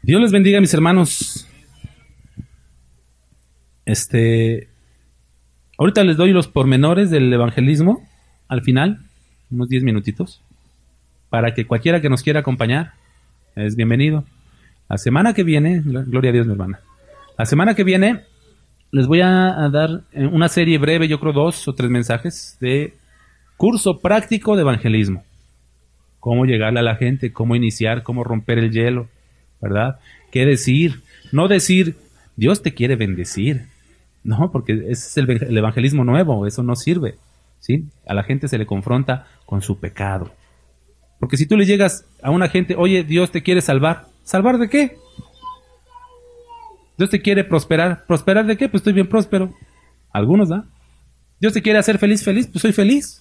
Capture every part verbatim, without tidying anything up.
Dios les bendiga, mis hermanos. Este, ahorita les doy los pormenores del evangelismo al final, unos diez minutitos, para que cualquiera que nos quiera acompañar es bienvenido. La semana que viene, gloria a Dios, mi hermana, la semana que viene les voy a dar una serie breve, yo creo dos o tres mensajes de curso práctico de evangelismo. Cómo llegarle a la gente, cómo iniciar, cómo romper el hielo, ¿verdad? ¿Qué decir? No decir, Dios te quiere bendecir. No, porque ese es el, el evangelismo nuevo, eso no sirve, ¿sí? A la gente se le confronta con su pecado. Porque si tú le llegas a una gente, oye, Dios te quiere salvar, ¿salvar de qué? Dios te quiere prosperar, ¿prosperar de qué? Pues estoy bien próspero. Algunos, ¿no? Dios te quiere hacer feliz, feliz, pues soy feliz.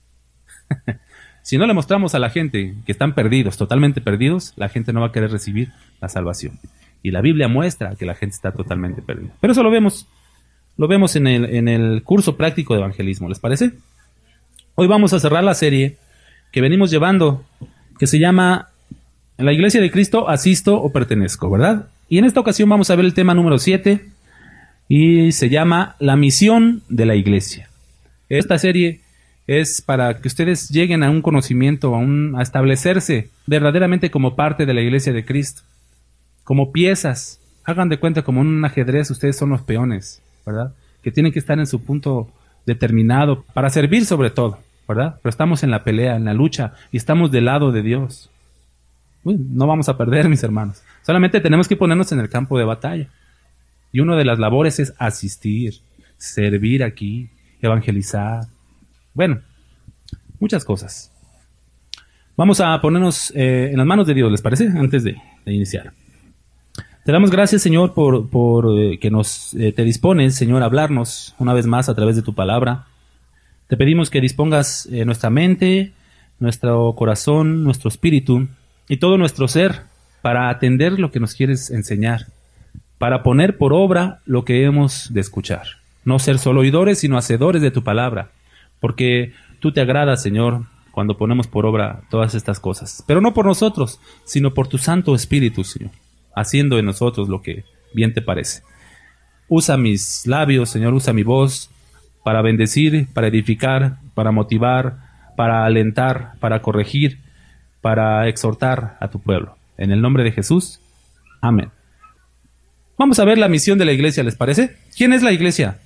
Si no le mostramos a la gente que están perdidos, totalmente perdidos, la gente no va a querer recibir la salvación. Y la Biblia muestra que la gente está totalmente perdida. Pero eso lo vemos, lo vemos en el, en el curso práctico de evangelismo, ¿les parece? Hoy vamos a cerrar la serie que venimos llevando, que se llama En la Iglesia de Cristo asisto o pertenezco, ¿verdad? Y en esta ocasión vamos a ver el tema número siete, y se llama La misión de la Iglesia. Esta serie es para que ustedes lleguen a un conocimiento, a, un, a establecerse verdaderamente como parte de la Iglesia de Cristo, como piezas. Hagan de cuenta como en un ajedrez, ustedes son los peones, ¿verdad? Que tienen que estar en su punto determinado para servir sobre todo, ¿verdad? Pero estamos en la pelea, en la lucha, y estamos del lado de Dios. Uy, no vamos a perder, mis hermanos. Solamente tenemos que ponernos en el campo de batalla. Y una de las labores es asistir, servir aquí, evangelizar. Bueno, muchas cosas. Vamos a ponernos eh, en las manos de Dios, ¿les parece? Antes de, de iniciar. Te damos gracias, Señor, por, por eh, que nos eh, te dispones, Señor, a hablarnos una vez más a través de tu palabra. Te pedimos que dispongas eh, nuestra mente, nuestro corazón, nuestro espíritu y todo nuestro ser para atender lo que nos quieres enseñar, para poner por obra lo que hemos de escuchar. No ser solo oidores, sino hacedores de tu palabra. Porque tú te agradas, Señor, cuando ponemos por obra todas estas cosas. Pero no por nosotros, sino por tu Santo Espíritu, Señor, haciendo en nosotros lo que bien te parece. Usa mis labios, Señor, usa mi voz para bendecir, para edificar, para motivar, para alentar, para corregir, para exhortar a tu pueblo. En el nombre de Jesús, amén. Vamos a ver la misión de la iglesia, ¿les parece? ¿Quién es la iglesia?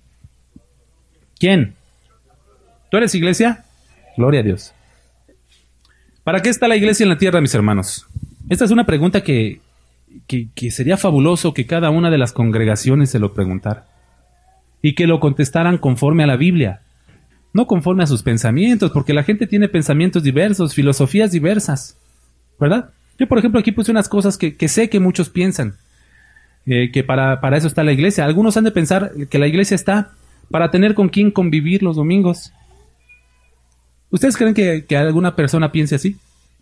¿Quién? ¿Tú eres iglesia? Gloria a Dios. ¿Para qué está la iglesia en la tierra, mis hermanos? Esta es una pregunta que, que, que sería fabuloso que cada una de las congregaciones se lo preguntara. Y que lo contestaran conforme a la Biblia. No conforme a sus pensamientos, porque la gente tiene pensamientos diversos, filosofías diversas. ¿Verdad? Yo, por ejemplo, aquí puse unas cosas que, que sé que muchos piensan. Eh, que para, para eso está la iglesia. Algunos han de pensar que la iglesia está para tener con quién convivir los domingos. ¿Ustedes creen que, que alguna persona piense así?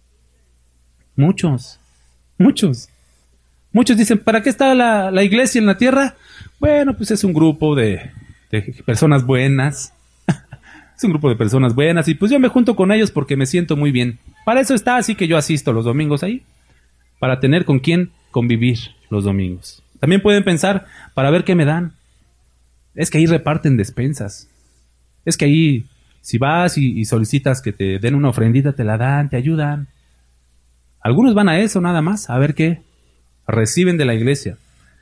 Muchos, muchos. Muchos dicen, ¿para qué está la, la iglesia en la tierra? Bueno, pues es un grupo de, de personas buenas. Es un grupo de personas buenas y pues yo me junto con ellos porque me siento muy bien. Para eso está, así que yo asisto los domingos ahí. Para tener con quién convivir los domingos. También pueden pensar, para ver qué me dan. Es que ahí reparten despensas. Es que ahí, si vas y, y solicitas que te den una ofrendita, te la dan, te ayudan. Algunos van a eso nada más, a ver qué reciben de la iglesia.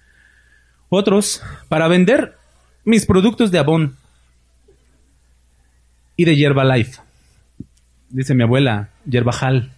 Otros, para vender mis productos de Avon y de Herbalife. Dice mi abuela, Yerbajal.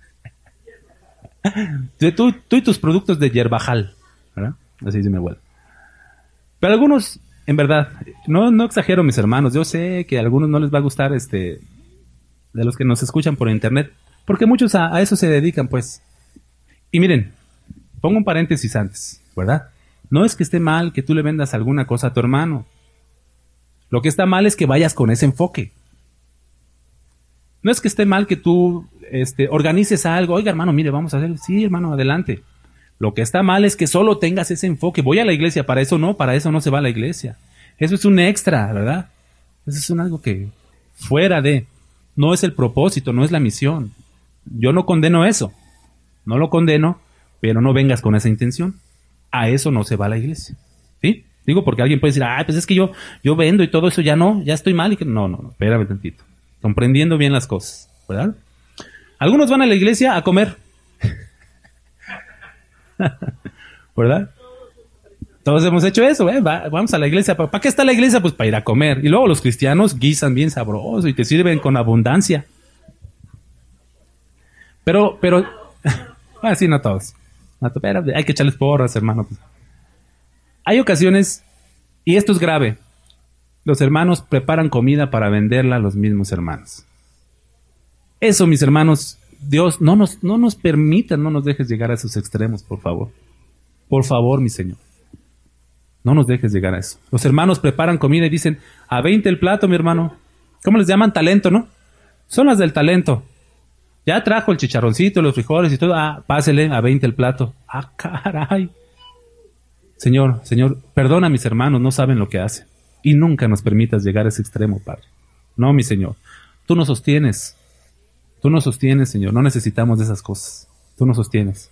Tú, tú y tus productos de Yerbajal, ¿verdad? Así dice mi abuela. Pero algunos, en verdad, no, no exagero, mis hermanos, yo sé que a algunos no les va a gustar este de los que nos escuchan por internet, porque muchos a, a eso se dedican, pues. Y miren, pongo un paréntesis antes, ¿verdad? No es que esté mal que tú le vendas alguna cosa a tu hermano. Lo que está mal es que vayas con ese enfoque. No es que esté mal que tú este, organices algo. Oiga, hermano, mire, vamos a hacer. Sí, hermano, adelante. Lo que está mal es que solo tengas ese enfoque. Voy a la iglesia, para eso no, para eso no se va a la iglesia. Eso es un extra, ¿verdad? Eso es un algo que fuera de. No es el propósito, no es la misión. Yo no condeno eso. No lo condeno pero no vengas con esa intención. A eso no se va a la iglesia. ¿Sí? Digo porque alguien puede decir, ah, pues es que yo, yo vendo y todo eso ya no, ya estoy mal. Y que no, no, no, espérame tantito. Comprendiendo bien las cosas, ¿verdad? Algunos van a la iglesia a comer. ¿Verdad? Todos hemos hecho eso, ¿eh? Va, vamos a la iglesia. ¿Para qué está la iglesia? Pues para ir a comer. Y luego los cristianos guisan bien sabroso y te sirven con abundancia. Pero, pero, así no todos. No, pero hay que echarles porras, hermano. Hay ocasiones, y esto es grave, los hermanos preparan comida para venderla a los mismos hermanos. Eso, mis hermanos, Dios, no nos, no nos permita, no nos dejes llegar a esos extremos, por favor. Por favor, mi Señor. No nos dejes llegar a eso. Los hermanos preparan comida y dicen, a veinte el plato, mi hermano. ¿Cómo les llaman? Talento, ¿no? Son las del talento. Ya trajo el chicharroncito, los frijoles y todo. Ah, pásele, a veinte el plato. Ah, caray. Señor, Señor, perdona a mis hermanos, no saben lo que hacen. Y nunca nos permitas llegar a ese extremo, Padre. No, mi Señor. Tú nos sostienes. Tú nos sostienes, Señor. No necesitamos de esas cosas. Tú nos sostienes.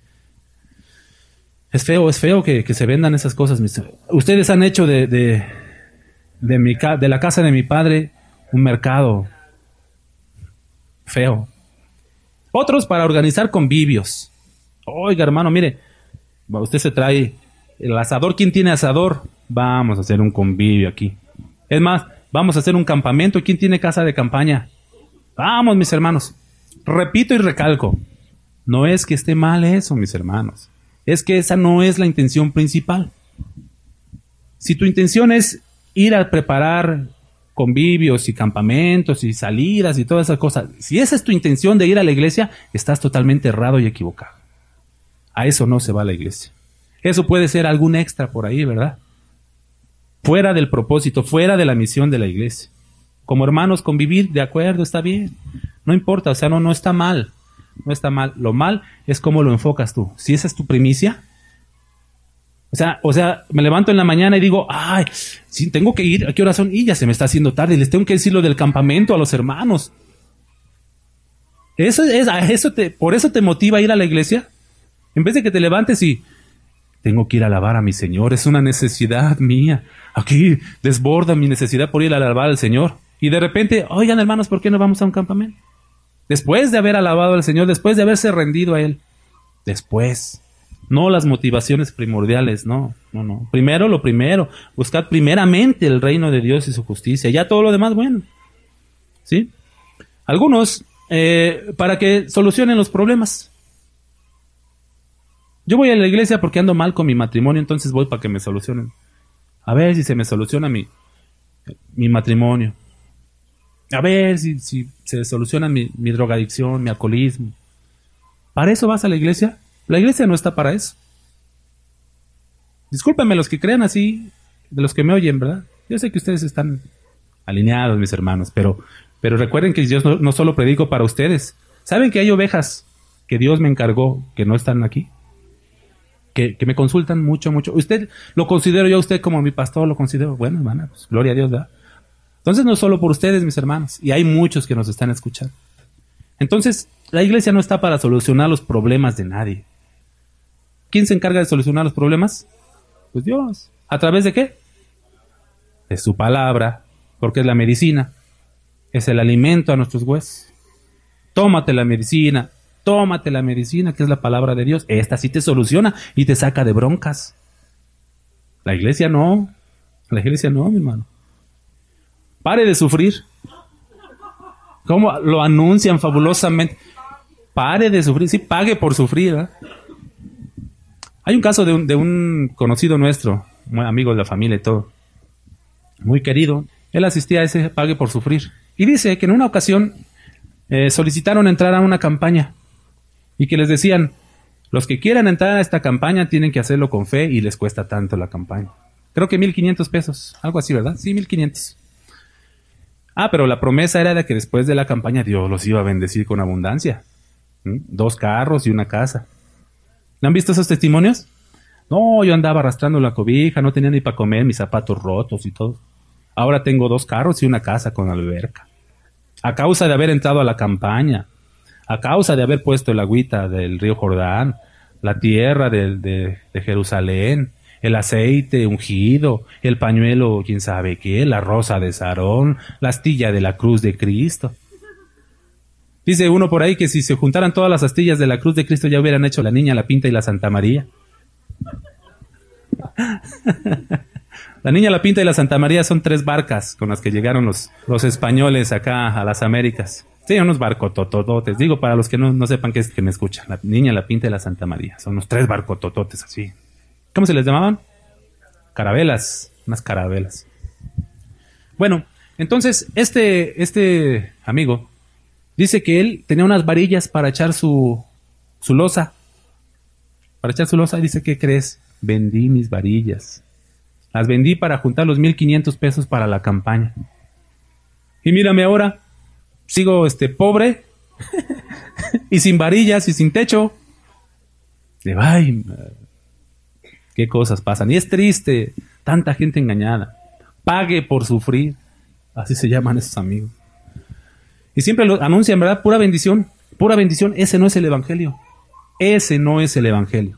Es feo, es feo que, que se vendan esas cosas. Mis... Ustedes han hecho de, de, de, mi, de la casa de mi padre un mercado feo. Otros para organizar convivios. Oiga, hermano, mire, usted se trae el asador. ¿Quién tiene asador? Vamos a hacer un convivio aquí. Es más, vamos a hacer un campamento. ¿Quién tiene casa de campaña? Vamos, mis hermanos. Repito y recalco. No es que esté mal eso, mis hermanos. Es que esa no es la intención principal. Si tu intención es ir a preparar convivios y campamentos y salidas y todas esas cosas, si esa es tu intención de ir a la iglesia, estás totalmente errado y equivocado. A eso no se va a la iglesia. Eso puede ser algún extra por ahí, ¿verdad? Fuera del propósito, fuera de la misión de la iglesia. Como hermanos, convivir, de acuerdo, está bien. No importa, o sea, no, no está mal. No está mal. Lo mal es cómo lo enfocas tú. Si esa es tu primicia, o sea, o sea, me levanto en la mañana y digo, ay, sí, tengo que ir, ¿a qué hora son? Y ya se me está haciendo tarde, y les tengo que decir lo del campamento a los hermanos. Eso es, eso te, por eso te motiva a ir a la iglesia. En vez de que te levantes y tengo que ir a alabar a mi Señor, es una necesidad mía. Aquí desborda mi necesidad por ir a alabar al Señor. Y de repente, oigan hermanos, ¿por qué no vamos a un campamento? Después de haber alabado al Señor, después de haberse rendido a Él. Después. No las motivaciones primordiales, no, no, no. Primero lo primero. Buscad primeramente el reino de Dios y su justicia. Ya todo lo demás, bueno. ¿Sí? Algunos, eh, para que solucionen los problemas. Yo voy a la iglesia porque ando mal con mi matrimonio, entonces voy para que me solucionen. A ver si se me soluciona mi, mi matrimonio. A ver si, si se soluciona mi, mi drogadicción, mi alcoholismo. ¿Para eso vas a la iglesia? La iglesia no está para eso. Discúlpenme los que crean así, de los que me oyen, ¿verdad? Yo sé que ustedes están alineados, mis hermanos, pero, pero recuerden que yo no, no solo predico para ustedes. ¿Saben que hay ovejas que Dios me encargó que no están aquí? Que, que me consultan mucho, mucho. Usted, lo considero yo a usted como mi pastor, lo considero, bueno, hermana, pues gloria a Dios, ¿verdad? Entonces no solo por ustedes, mis hermanos, y hay muchos que nos están escuchando. Entonces, la iglesia no está para solucionar los problemas de nadie. ¿Quién se encarga de solucionar los problemas? Pues Dios. ¿A través de qué? De su palabra, porque es la medicina, es el alimento a nuestros huesos. Tómate la medicina, tómate la medicina, que es la palabra de Dios. Esta sí te soluciona y te saca de broncas. La iglesia no, la iglesia no, mi hermano. Pare de sufrir. ¿Cómo lo anuncian fabulosamente? Pare de sufrir, sí, pague por sufrir, ¿eh? Hay un caso de un, de un conocido nuestro, muy amigo de la familia y todo, muy querido. Él asistía a ese pague por sufrir. Y dice que en una ocasión eh, solicitaron entrar a una campaña y que les decían, los que quieran entrar a esta campaña tienen que hacerlo con fe y les cuesta tanto la campaña. Creo que mil quinientos pesos, algo así, ¿verdad? Sí, mil quinientos. Ah, pero la promesa era de que después de la campaña Dios los iba a bendecir con abundancia. ¿Mm? Dos carros y una casa. ¿No han visto esos testimonios? No, yo andaba arrastrando la cobija, no tenía ni para comer, mis zapatos rotos y todo. Ahora tengo dos carros y una casa con alberca. A causa de haber entrado a la campaña, a causa de haber puesto el agüita del río Jordán, la tierra de, de, de Jerusalén, el aceite ungido, el pañuelo, quién sabe qué, la rosa de Sarón, la astilla de la cruz de Cristo. Dice uno por ahí que si se juntaran todas las astillas de la cruz de Cristo ya hubieran hecho la Niña, la Pinta y la Santa María. La Niña, la Pinta y la Santa María son tres barcas con las que llegaron los, los españoles acá a las Américas. Sí, unos barcotototes. Digo, para los que no, no sepan qué es que me escuchan. La Niña, la Pinta y la Santa María. Son unos tres barcotototes así. ¿Cómo se les llamaban? Carabelas. Unas carabelas. Bueno, entonces, este, este amigo dice que él tenía unas varillas para echar su, su loza. Para echar su loza, y dice, ¿qué crees? Vendí mis varillas. Las vendí para juntar los mil quinientos pesos para la campaña. Y mírame ahora, sigo este pobre y sin varillas y sin techo. De ay, qué cosas pasan. Y es triste, tanta gente engañada. Pague por sufrir. Así se llaman esos amigos. Y siempre lo anuncian, ¿verdad? Pura bendición, pura bendición. Ese no es el evangelio. Ese no es el evangelio.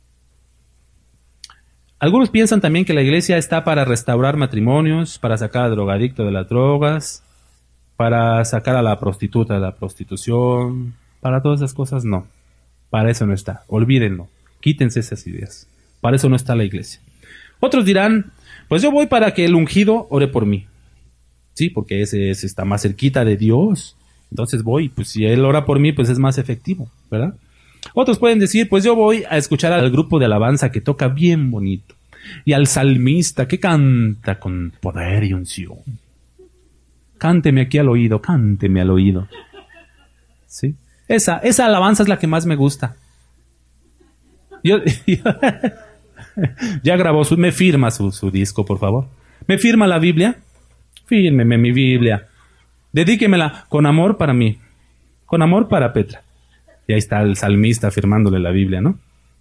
Algunos piensan también que la iglesia está para restaurar matrimonios, para sacar al drogadicto de las drogas, para sacar a la prostituta de la prostitución, para todas esas cosas. No, para eso no está. Olvídenlo, quítense esas ideas. Para eso no está la iglesia. Otros dirán, pues yo voy para que el ungido ore por mí. Sí, porque ese, ese está más cerquita de Dios. Entonces voy, pues si él ora por mí, pues es más efectivo, ¿verdad? Otros pueden decir, pues yo voy a escuchar al grupo de alabanza que toca bien bonito. Y al salmista que canta con poder y unción. Cánteme aquí al oído, cánteme al oído. ¿Sí? Esa, esa alabanza es la que más me gusta. Yo, yo ya grabó, su, me firma su, su disco, por favor. ¿Me firma la Biblia? Fírmeme mi Biblia. Dedíquemela con amor para mí. Con amor para Petra. Y ahí está el salmista firmándole la Biblia, ¿no?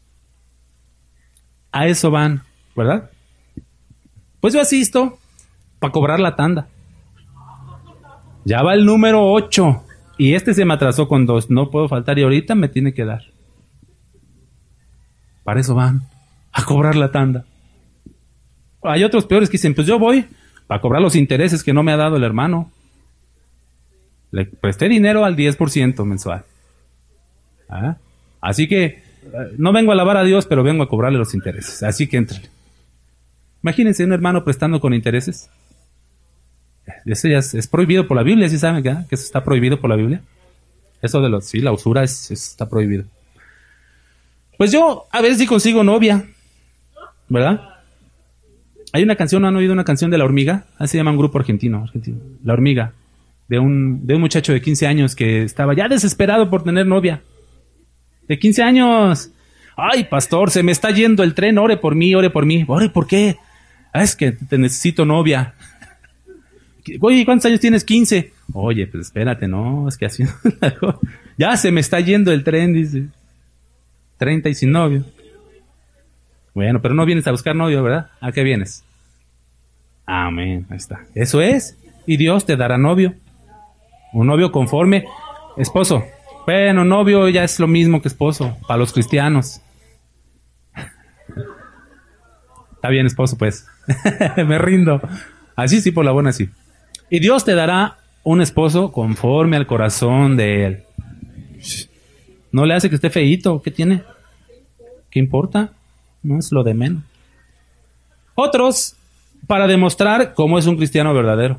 A eso van, ¿verdad? Pues yo asisto para cobrar la tanda. Ya va el número ocho. Y este se me atrasó con dos. No puedo faltar y ahorita me tiene que dar. Para eso van. A cobrar la tanda. Hay otros peores que dicen, pues yo voy para cobrar los intereses que no me ha dado el hermano. Le presté dinero al diez por ciento mensual. ¿Ah? Así que no vengo a alabar a Dios, pero vengo a cobrarle los intereses. Así que entren. Imagínense un hermano prestando con intereses. Eso ya es, es prohibido por la Biblia, ¿sí saben que, que eso está prohibido por la Biblia? Eso de los, sí, la usura es, es, está prohibido. Pues yo a ver si consigo novia, ¿verdad? Hay una canción, ¿no han oído una canción de La Hormiga? Así se llama un grupo argentino, argentino. La Hormiga, de un, de un muchacho de quince años que estaba ya desesperado por tener novia. De quince años. Ay, pastor, se me está yendo el tren, ore por mí, ore por mí. Ore, ¿por qué? Ah, es que te necesito novia. Oye, ¿cuántos años tienes? quince. Oye, pues espérate, no, es que así... ya se me está yendo el tren, dice. treinta y sin novio. Bueno, pero no vienes a buscar novio, ¿verdad? ¿A qué vienes? Amén, ahí está. Eso es. Y Dios te dará novio. Un novio conforme. Esposo. Bueno, novio ya es lo mismo que esposo, para los cristianos. Está bien, esposo, pues. Me rindo. Así sí, por la buena sí. Y Dios te dará un esposo conforme al corazón de él. No le hace que esté feíto. ¿Qué tiene? ¿Qué importa? No es lo de menos. Otros, para demostrar cómo es un cristiano verdadero.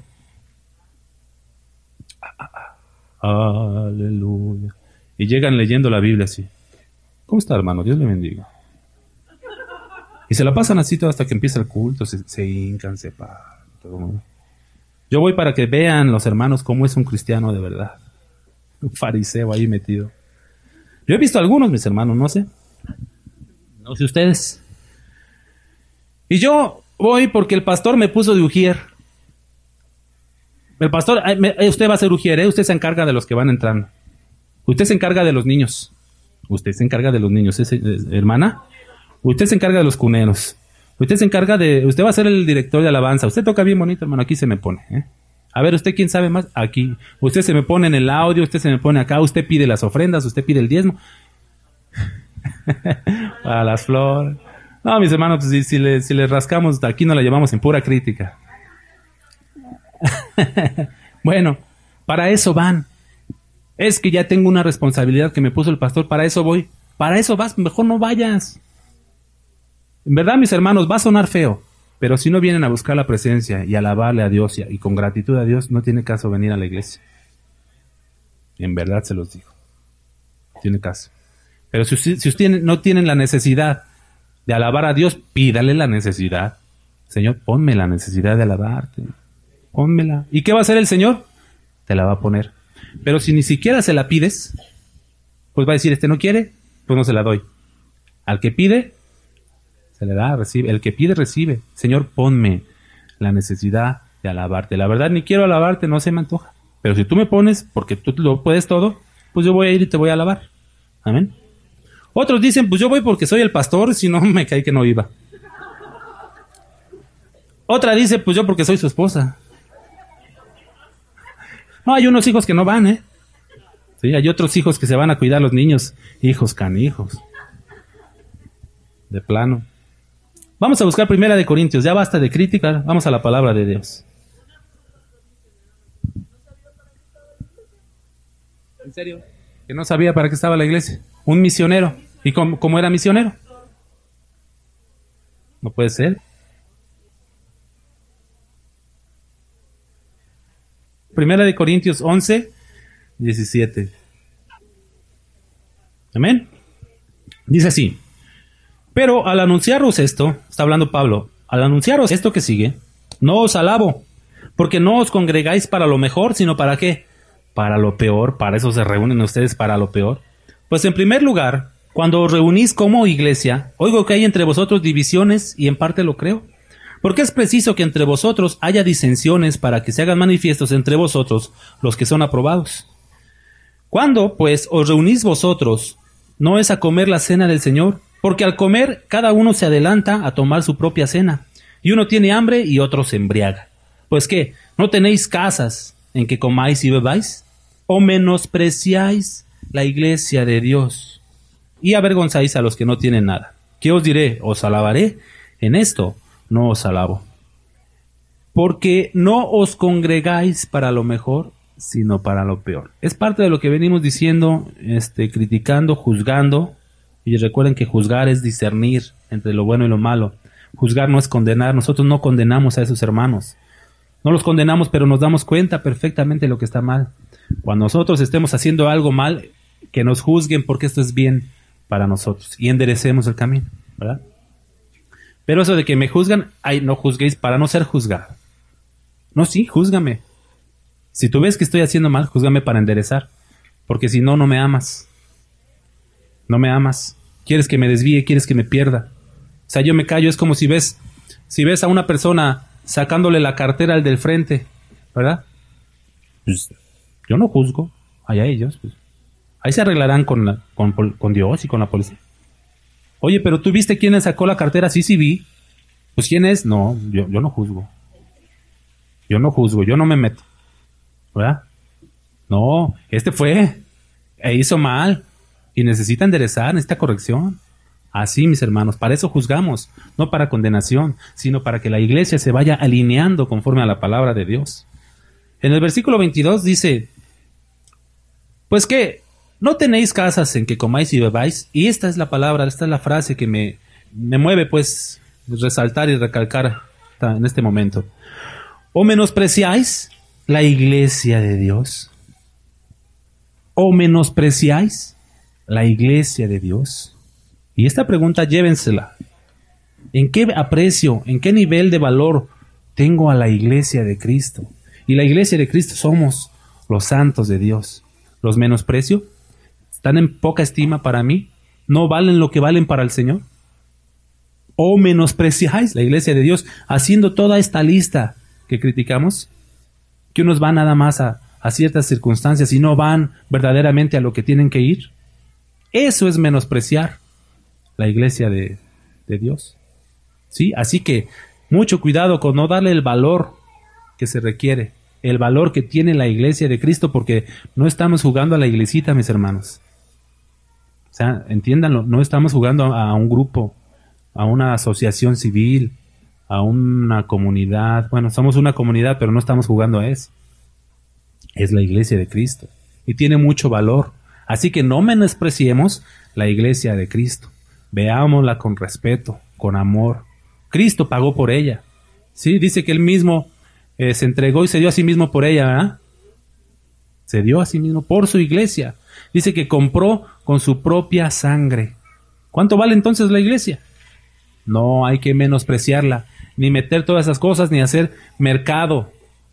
Aleluya. Y llegan leyendo la Biblia así. ¿Cómo está, hermano? Dios le bendiga. Y se la pasan así todo hasta que empieza el culto. Se, se hincan, se paran. Yo voy para que vean los hermanos cómo es un cristiano de verdad. Un fariseo ahí metido. Yo he visto algunos, mis hermanos, no sé. No sé ustedes. Y yo voy porque el pastor me puso de ujier. El pastor, usted va a ser ujier, ¿eh? Usted se encarga de los que van entrando. Usted se encarga de los niños. Usted se encarga de los niños, ¿es, es, hermana? Usted se encarga de los cuneros. Usted se encarga de... Usted va a ser el director de alabanza. Usted toca bien bonito, hermano. Aquí se me pone, ¿eh? A ver, ¿usted quién sabe más? Aquí. Usted se me pone en el audio, usted se me pone acá, usted pide las ofrendas, usted pide el diezmo. Para las flores. No, mis hermanos, pues, si, si, le, si le rascamos, aquí no la llevamos en pura crítica. Bueno, para eso van. Es que ya tengo una responsabilidad que me puso el pastor, para eso voy. Para eso vas, mejor no vayas. En verdad, mis hermanos, va a sonar feo, pero si no vienen a buscar la presencia y alabarle a Dios y, y con gratitud a Dios, no tiene caso venir a la iglesia. En verdad se los digo. No tiene caso. Pero si, si ustedes no tienen la necesidad de alabar a Dios, pídale la necesidad. Señor, ponme la necesidad de alabarte. Pónmela. ¿Y qué va a hacer el Señor? Te la va a poner. Pero si ni siquiera se la pides, pues va a decir, este no quiere, pues no se la doy. Al que pide, se le da, recibe. El que pide, recibe. Señor, ponme la necesidad de alabarte. La verdad, ni quiero alabarte, no se me antoja. Pero si tú me pones, porque tú lo puedes todo, pues yo voy a ir y te voy a alabar. Amén. Otros dicen, pues yo voy porque soy el pastor, si no me caí que no iba. Otra dice, pues yo porque soy su esposa. No, hay unos hijos que no van, ¿eh? Sí, hay otros hijos que se van a cuidar a los niños. Hijos canijos. De plano. Vamos a buscar Primera de Corintios. Ya basta de crítica. Vamos a la palabra de Dios. ¿En serio? Que no sabía para qué estaba la iglesia. Un misionero. ¿Y cómo, cómo era misionero? No puede ser. Primera de Corintios once, diecisiete. Amén. Dice así. Pero al anunciaros esto, está hablando Pablo, al anunciaros esto que sigue, no os alabo, porque no os congregáis para lo mejor, sino para qué, para lo peor. Para eso se reúnen ustedes, para lo peor. Pues en primer lugar, cuando os reunís como iglesia, oigo que hay entre vosotros divisiones, y en parte lo creo. Porque es preciso que entre vosotros haya disensiones para que se hagan manifiestos entre vosotros los que son aprobados. Cuando, pues, os reunís vosotros, no es a comer la cena del Señor, porque al comer cada uno se adelanta a tomar su propia cena, y uno tiene hambre y otro se embriaga. Pues qué, ¿no tenéis casas en que comáis y bebáis? ¿O menospreciáis la iglesia de Dios y avergonzáis a los que no tienen nada? ¿Qué os diré? ¿Os alabaré? En esto no os alabo. Porque no os congregáis para lo mejor, sino para lo peor. Es parte de lo que venimos diciendo, este, criticando, juzgando. Y recuerden que juzgar es discernir entre lo bueno y lo malo. Juzgar no es condenar. Nosotros no condenamos a esos hermanos. No los condenamos, pero nos damos cuenta perfectamente de lo que está mal. Cuando nosotros estemos haciendo algo mal, que nos juzguen porque esto es bien para nosotros. Y enderecemos el camino, ¿verdad? Pero eso de que me juzgan, ay, no juzguéis para no ser juzgado. No, sí, júzgame. Si tú ves que estoy haciendo mal, júzgame para enderezar. Porque si no, no me amas. No me amas. Quieres que me desvíe, quieres que me pierda. O sea, yo me callo, es como si ves, si ves a una persona sacándole la cartera al del frente, ¿verdad? Pues yo no juzgo, allá ellos. Pues. Ahí se arreglarán con, la, con, con Dios y con la policía. Oye, pero ¿tú viste quién le sacó la cartera? Sí, sí vi. Pues ¿quién es? No, yo, yo no juzgo. Yo no juzgo, yo no me meto. ¿Verdad? No, este fue. E hizo mal. Y necesita enderezar, necesita corrección. Así, mis hermanos, para eso juzgamos. No para condenación, sino para que la iglesia se vaya alineando conforme a la palabra de Dios. En el versículo veintidós dice, pues que no tenéis casas en que comáis y bebáis. Y esta es la palabra, esta es la frase que me, me mueve pues resaltar y recalcar en este momento. ¿O menospreciáis la iglesia de Dios? ¿O menospreciáis la iglesia de Dios? Y esta pregunta llévensela. ¿En qué aprecio, en qué nivel de valor tengo a la iglesia de Cristo? Y la iglesia de Cristo somos los santos de Dios. ¿Los menosprecio? ¿Están en poca estima para mí? ¿No valen lo que valen para el Señor? ¿O menospreciáis la iglesia de Dios haciendo toda esta lista que criticamos? Que unos van nada más a, a ciertas circunstancias y no van verdaderamente a lo que tienen que ir. Eso es menospreciar la iglesia de, de Dios. ¿Sí? Así que mucho cuidado con no darle el valor que se requiere, el valor que tiene la iglesia de Cristo, porque no estamos jugando a la iglesita, mis hermanos. sea, entiéndanlo, no estamos jugando a un grupo, a una asociación civil, a una comunidad. Bueno, somos una comunidad, pero no estamos jugando a eso. Es la iglesia de Cristo y tiene mucho valor. Así que no menospreciemos la iglesia de Cristo. Veámosla con respeto, con amor. Cristo pagó por ella. Sí, dice que él mismo eh, se entregó y se dio a sí mismo por ella, ¿verdad? Se dio a sí mismo por su iglesia. Dice que compró con su propia sangre. ¿Cuánto vale entonces la iglesia? No hay que menospreciarla, ni meter todas esas cosas, ni hacer mercado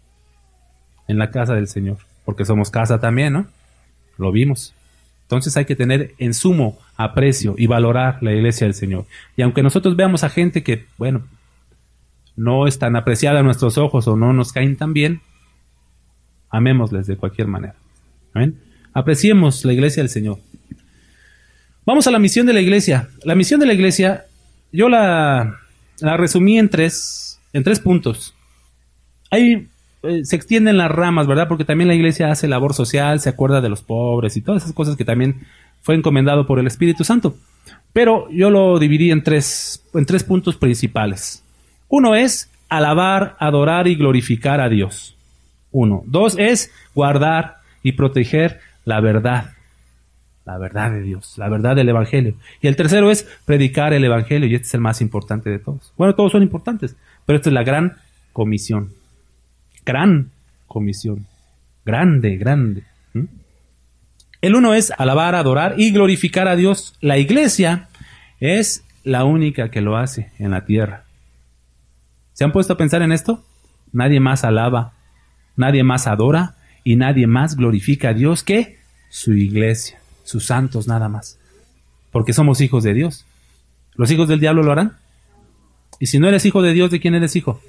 en la casa del Señor, porque somos casa también, ¿no? Lo vimos. Entonces hay que tener en sumo aprecio y valorar la iglesia del Señor. Y aunque nosotros veamos a gente que, bueno, no es tan apreciada a nuestros ojos o no nos caen tan bien, amémosles de cualquier manera. ¿Amén? Apreciemos la iglesia del Señor. Vamos a la misión de la iglesia. La misión de la iglesia, yo la, la resumí en tres, en tres puntos. Ahí eh, se extienden las ramas, ¿verdad? Porque también la iglesia hace labor social, se acuerda de los pobres y todas esas cosas que también fue encomendado por el Espíritu Santo. Pero yo lo dividí en tres, en tres puntos principales. Uno es alabar, adorar y glorificar a Dios. Uno. Dos es guardar y proteger la verdad. La verdad de Dios, la verdad del Evangelio. Y el tercero es predicar el Evangelio, y este es el más importante de todos. Bueno, todos son importantes, pero esta es la gran comisión. Gran comisión. Grande, grande. ¿Mm? El uno es alabar, adorar y glorificar a Dios. La iglesia es la única que lo hace en la tierra. ¿Se han puesto a pensar en esto? Nadie más alaba, nadie más adora y nadie más glorifica a Dios que su iglesia. Sus santos nada más, porque somos hijos de Dios. ¿Los hijos del diablo lo harán? Y si no eres hijo de Dios, ¿de quién eres hijo?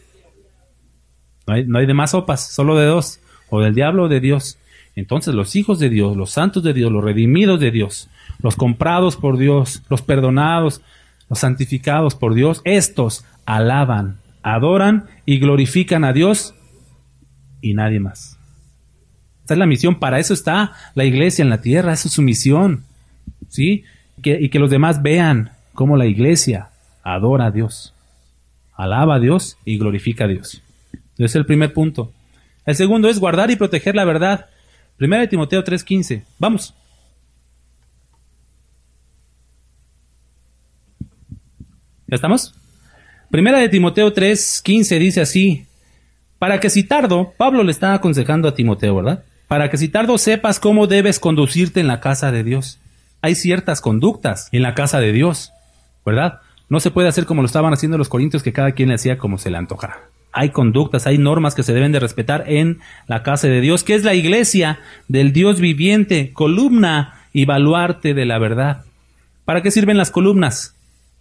No hay, no hay de más sopas, solo de dos, o del diablo o de Dios. Entonces los hijos de Dios, los santos de Dios, los redimidos de Dios, los comprados por Dios, los perdonados, los santificados por Dios, estos alaban, adoran y glorifican a Dios y nadie más. Esta es la misión, para eso está la iglesia en la tierra, esa es su misión, ¿sí? Que, y que los demás vean cómo la iglesia adora a Dios, alaba a Dios y glorifica a Dios. Ese es el primer punto. El segundo es guardar y proteger la verdad. Primera de Timoteo tres quince. Vamos. ¿Ya estamos? Primera de Timoteo tres quince dice así: para que si tardo, Pablo le está aconsejando a Timoteo, ¿verdad? Para que si tardo sepas cómo debes conducirte en la casa de Dios. Hay ciertas conductas en la casa de Dios, ¿verdad? No se puede hacer como lo estaban haciendo los corintios, que cada quien le hacía como se le antojara. Hay conductas, hay normas que se deben de respetar en la casa de Dios, que es la iglesia del Dios viviente, columna y baluarte de la verdad. ¿Para qué sirven las columnas?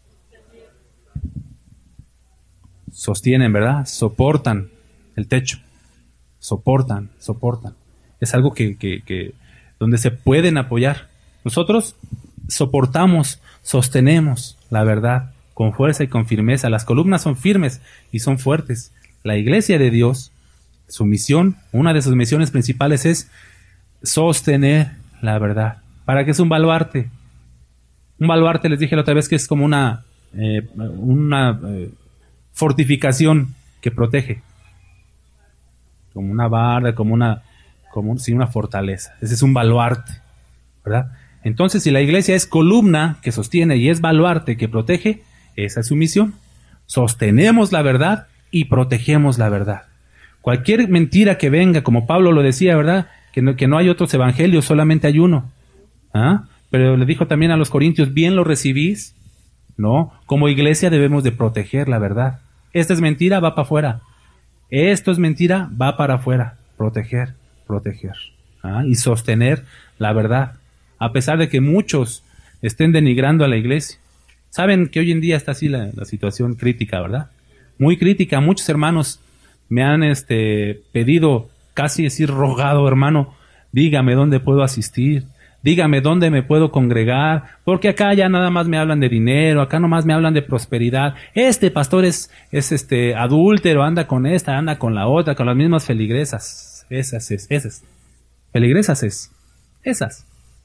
Sostienen, ¿verdad? Soportan el techo. Soportan, soportan. Es algo que, que, que donde se pueden apoyar. Nosotros soportamos, sostenemos la verdad con fuerza y con firmeza. Las columnas son firmes y son fuertes. La iglesia de Dios, su misión, una de sus misiones principales es sostener la verdad. ¿Para qué es un baluarte? Un baluarte, les dije la otra vez, que es como una, eh, una eh, fortificación que protege. Como una barda, como una, como un, sí, una fortaleza. Ese es un baluarte, ¿verdad? Entonces, si la iglesia es columna que sostiene y es baluarte que protege, esa es su misión. Sostenemos la verdad y protegemos la verdad. Cualquier mentira que venga, como Pablo lo decía, ¿verdad? Que no, que no hay otros evangelios, solamente hay uno. ¿Ah? Pero le dijo también a los corintios, ¿bien lo recibís? No, como iglesia debemos de proteger la verdad. Esta es mentira, va para afuera. Esto es mentira, va para afuera. Proteger, proteger. ¿Ah? Y sostener la verdad. A pesar de que muchos estén denigrando a la iglesia. Saben que hoy en día está así la, la situación crítica, ¿verdad? Muy crítica. Muchos hermanos me han este, pedido, casi decir rogado, hermano, dígame dónde puedo asistir. Dígame dónde me puedo congregar, porque acá ya nada más me hablan de dinero, acá nomás me hablan de prosperidad. Este pastor es, es este adúltero, anda con esta, anda con la otra, con las mismas feligresas. Esas es, esas. Feligresas es, esas.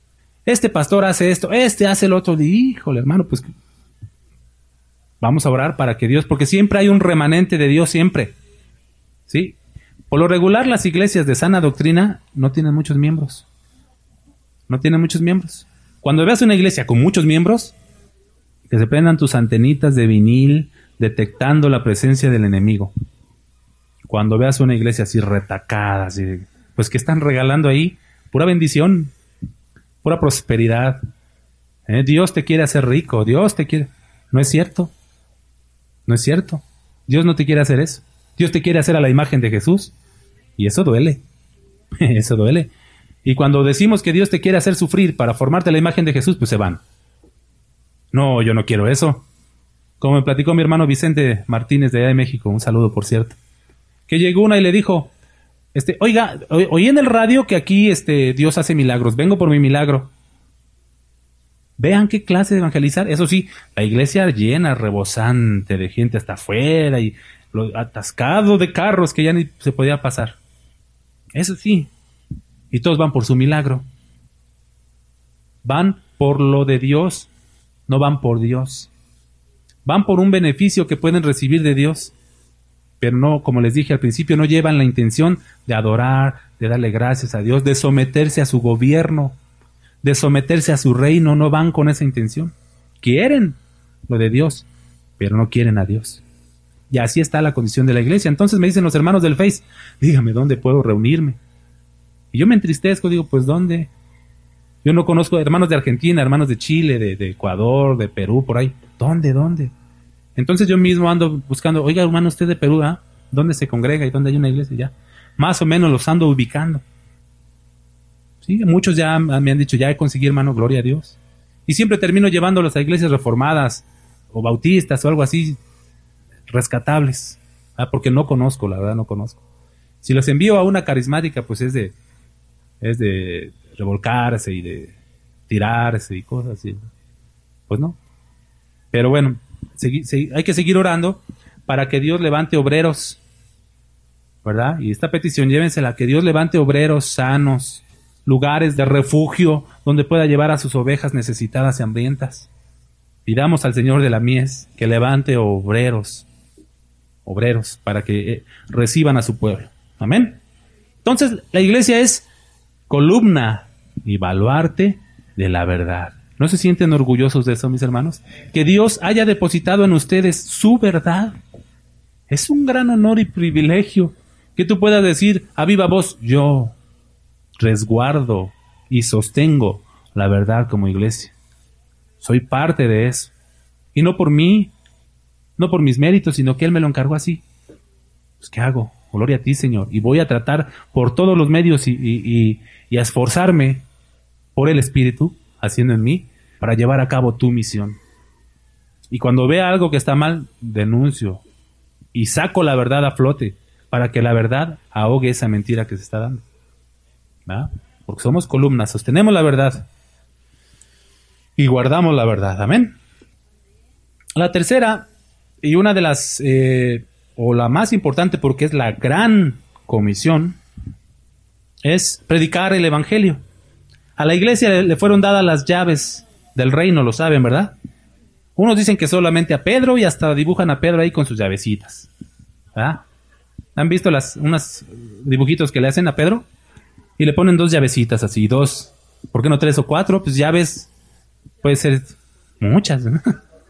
este pastor hace esto, este hace el otro. Híjole, hermano, pues vamos a orar para que Dios, porque siempre hay un remanente de Dios, siempre. ¿Sí? Por lo regular, las iglesias de sana doctrina no tienen muchos miembros. No tienen muchos miembros. Cuando veas una iglesia con muchos miembros, que se prendan tus antenitas de vinil, detectando la presencia del enemigo. Cuando veas una iglesia así retacada, así, pues que están regalando ahí pura bendición, pura prosperidad. ¿Eh? Dios te quiere hacer rico, Dios te quiere... No es cierto, no es cierto. Dios no te quiere hacer eso. Dios te quiere hacer a la imagen de Jesús. Y eso duele, eso duele. Y cuando decimos que Dios te quiere hacer sufrir para formarte a la imagen de Jesús, pues se van. No, yo no quiero eso. Como me platicó mi hermano Vicente Martínez de allá de México, un saludo por cierto, que llegó una y le dijo, este, oiga, oí en el radio que aquí este, Dios hace milagros, vengo por mi milagro. Vean qué clase de evangelizar. Eso sí, la iglesia llena, rebosante de gente hasta afuera y lo, atascado de carros que ya ni se podía pasar. Eso sí. Y todos van por su milagro. Van por lo de Dios, no van por Dios. Van por un beneficio que pueden recibir de Dios. Pero no, como les dije al principio, no llevan la intención de adorar, de darle gracias a Dios, de someterse a su gobierno, de someterse a su reino. No van con esa intención. Quieren lo de Dios, pero no quieren a Dios. Y así está la condición de la iglesia. Entonces me dicen los hermanos del Face, dígame dónde puedo reunirme. Y yo me entristezco, digo, pues ¿dónde? Yo no conozco hermanos de Argentina, hermanos de Chile, de, de Ecuador, de Perú, por ahí. ¿Dónde, dónde? Entonces yo mismo ando buscando, oiga, hermano, usted de Perú, ¿ah? ¿Dónde se congrega y dónde hay una iglesia? Ya, más o menos los ando ubicando. Sí, muchos ya me han dicho, ya he conseguido, hermano, gloria a Dios. Y siempre termino llevándolos a iglesias reformadas o bautistas o algo así, rescatables, ¿ah? Porque no conozco, la verdad no conozco. Si los envío a una carismática, pues es de es de revolcarse y de tirarse y cosas así. Pues no. Pero bueno, segui, segui, hay que seguir orando para que Dios levante obreros, ¿verdad? Y esta petición llévensela, que Dios levante obreros sanos, lugares de refugio donde pueda llevar a sus ovejas necesitadas y hambrientas. Pidamos al Señor de la mies que levante obreros, obreros, para que eh, reciban a su pueblo. Amén. Entonces, la iglesia es columna y baluarte de la verdad. ¿No se sienten orgullosos de eso, mis hermanos? Que Dios haya depositado en ustedes su verdad. Es un gran honor y privilegio que tú puedas decir a viva voz, yo resguardo y sostengo la verdad como iglesia. Soy parte de eso. Y no por mí, no por mis méritos, sino que Él me lo encargó así. Pues, ¿qué hago? Gloria a ti, Señor. Y voy a tratar por todos los medios y, y, y, y a esforzarme por el Espíritu, haciendo en mí, para llevar a cabo tu misión. Y cuando vea algo que está mal, denuncio. Y saco la verdad a flote, para que la verdad ahogue esa mentira que se está dando. ¿Verdad? Porque somos columnas, sostenemos la verdad. Y guardamos la verdad. Amén. La tercera, y una de las... Eh, o la más importante porque es la gran comisión, es predicar el evangelio. A la iglesia le fueron dadas las llaves del reino, lo saben, ¿verdad? Unos dicen que solamente a Pedro y hasta dibujan a Pedro ahí con sus llavecitas. ¿Verdad? ¿Han visto las unos dibujitos que le hacen a Pedro? Y le ponen dos llavecitas así, dos, ¿por qué no tres o cuatro? Pues llaves, puede ser muchas, ¿no?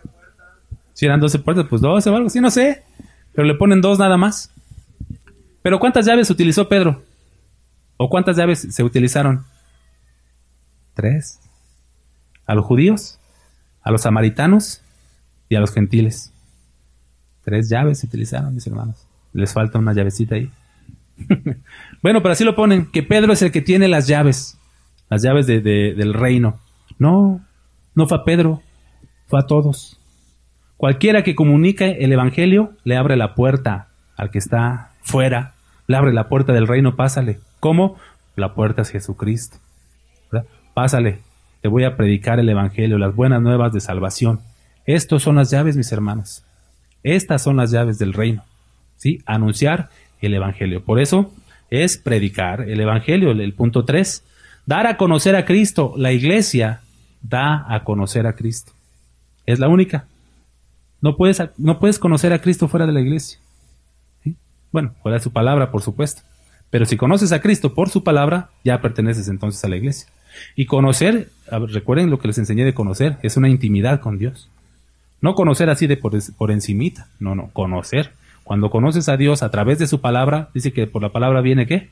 Si eran doce puertas, pues doce o algo así, no sé. Pero le ponen dos nada más. ¿Pero cuántas llaves utilizó Pedro? ¿O cuántas llaves se utilizaron? Tres. A los judíos, a los samaritanos y a los gentiles. Tres llaves se utilizaron, mis hermanos. Les falta una llavecita ahí. Bueno, pero así lo ponen, que Pedro es el que tiene las llaves. Las llaves de, de, del reino. No, no fue a Pedro, fue a todos. Cualquiera que comunique el evangelio le abre la puerta al que está fuera, le abre la puerta del reino, pásale. ¿Cómo? La puerta es Jesucristo. ¿Verdad? Pásale, te voy a predicar el evangelio, las buenas nuevas de salvación. Estas son las llaves, mis hermanos. Estas son las llaves del reino. ¿Sí? Anunciar el evangelio. Por eso es predicar el evangelio. El punto tres, Dar a conocer a Cristo. La iglesia da a conocer a Cristo. Es la única. No puedes, no puedes conocer a Cristo fuera de la iglesia. ¿Sí? Bueno, fuera de su palabra, por supuesto. Pero si conoces a Cristo por su palabra, ya perteneces entonces a la iglesia. Y conocer, recuerden lo que les enseñé de conocer, es una intimidad con Dios. No conocer así de por, por encimita, no, no, conocer. Cuando conoces a Dios a través de su palabra, dice que por la palabra viene ¿qué?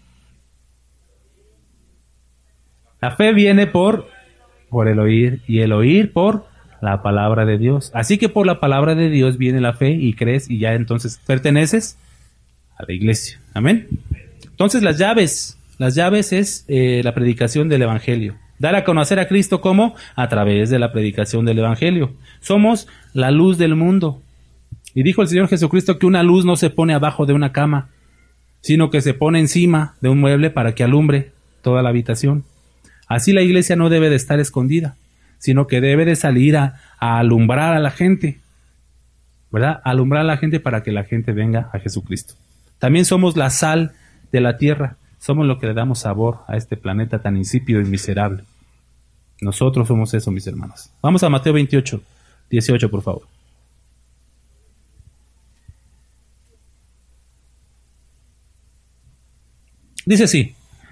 La fe viene por, por el oír, y el oír por la palabra de Dios. Así que por la palabra de Dios viene la fe y crees y ya entonces perteneces a la iglesia. Amén. Entonces las llaves, las llaves es eh, la predicación del evangelio. Dar a conocer a Cristo ¿cómo? A través de la predicación del evangelio. Somos la luz del mundo. Y dijo el Señor Jesucristo que una luz no se pone abajo de una cama, sino que se pone encima de un mueble para que alumbre toda la habitación. Así la iglesia no debe de estar escondida, sino que debe de salir a, a alumbrar a la gente, ¿verdad? Alumbrar a la gente para que la gente venga a Jesucristo. También somos la sal de la tierra, somos lo que le damos sabor a este planeta tan insípido y miserable. Nosotros somos eso, mis hermanos. Vamos a Mateo veintiocho, dieciocho, por favor. Dice así: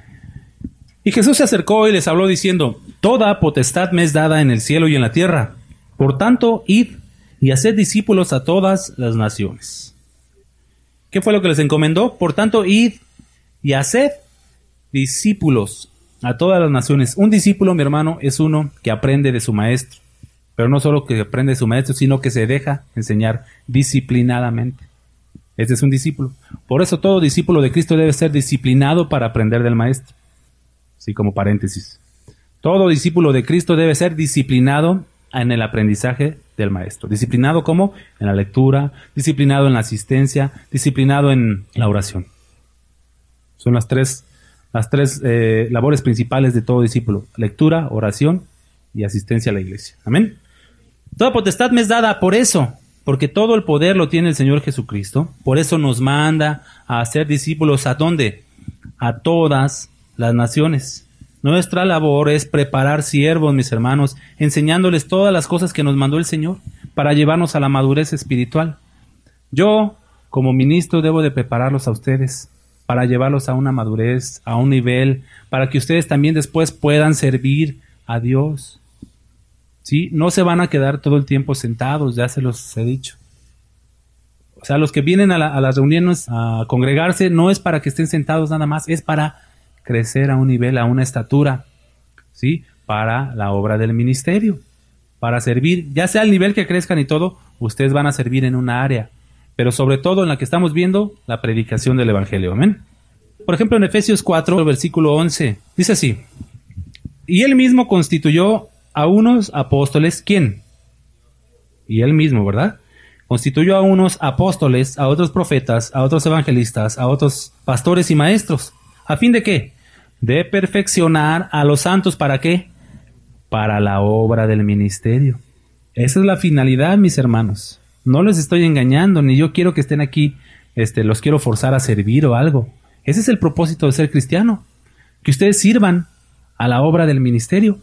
y Jesús se acercó y les habló diciendo: toda potestad me es dada en el cielo y en la tierra. Por tanto, id y haced discípulos a todas las naciones. ¿Qué fue lo que les encomendó? Por tanto, id y haced discípulos a todas las naciones. Un discípulo, mi hermano, es uno que aprende de su maestro. Pero no solo que aprende de su maestro, sino que se deja enseñar disciplinadamente. Ese es un discípulo. Por eso todo discípulo de Cristo debe ser disciplinado para aprender del maestro. Así como paréntesis. Todo discípulo de Cristo debe ser disciplinado en el aprendizaje del maestro. Disciplinado ¿cómo? En la lectura, disciplinado en la asistencia, disciplinado en la oración. Son las tres, las tres eh, labores principales de todo discípulo: lectura, oración y asistencia a la iglesia. Amén. Toda potestad me es dada por eso, porque todo el poder lo tiene el Señor Jesucristo. Por eso nos manda a hacer discípulos. ¿A dónde? A todas las naciones. Nuestra labor es preparar siervos, mis hermanos, enseñándoles todas las cosas que nos mandó el Señor para llevarnos a la madurez espiritual. Yo, como ministro, debo de prepararlos a ustedes para llevarlos a una madurez, a un nivel, para que ustedes también después puedan servir a Dios. ¿Sí? No se van a quedar todo el tiempo sentados, ya se los he dicho. O sea, los que vienen a, la, a las reuniones a congregarse no es para que estén sentados nada más, es para crecer a un nivel, a una estatura, ¿sí? Para la obra del ministerio, para servir, ya sea el nivel que crezcan y todo, ustedes van a servir en una área, pero sobre todo en la que estamos viendo, la predicación del evangelio. Amén. Por ejemplo, en Efesios cuatro, versículo once, dice así: y él mismo constituyó a unos apóstoles, ¿quién? Y él mismo, ¿verdad? Constituyó a unos apóstoles, a otros profetas, a otros evangelistas, a otros pastores y maestros. ¿A fin de qué? De perfeccionar a los santos. ¿Para qué? Para la obra del ministerio. Esa es la finalidad, mis hermanos. No les estoy engañando, ni yo quiero que estén aquí, este, los quiero forzar a servir o algo. Ese es el propósito de ser cristiano. Que ustedes sirvan a la obra del ministerio.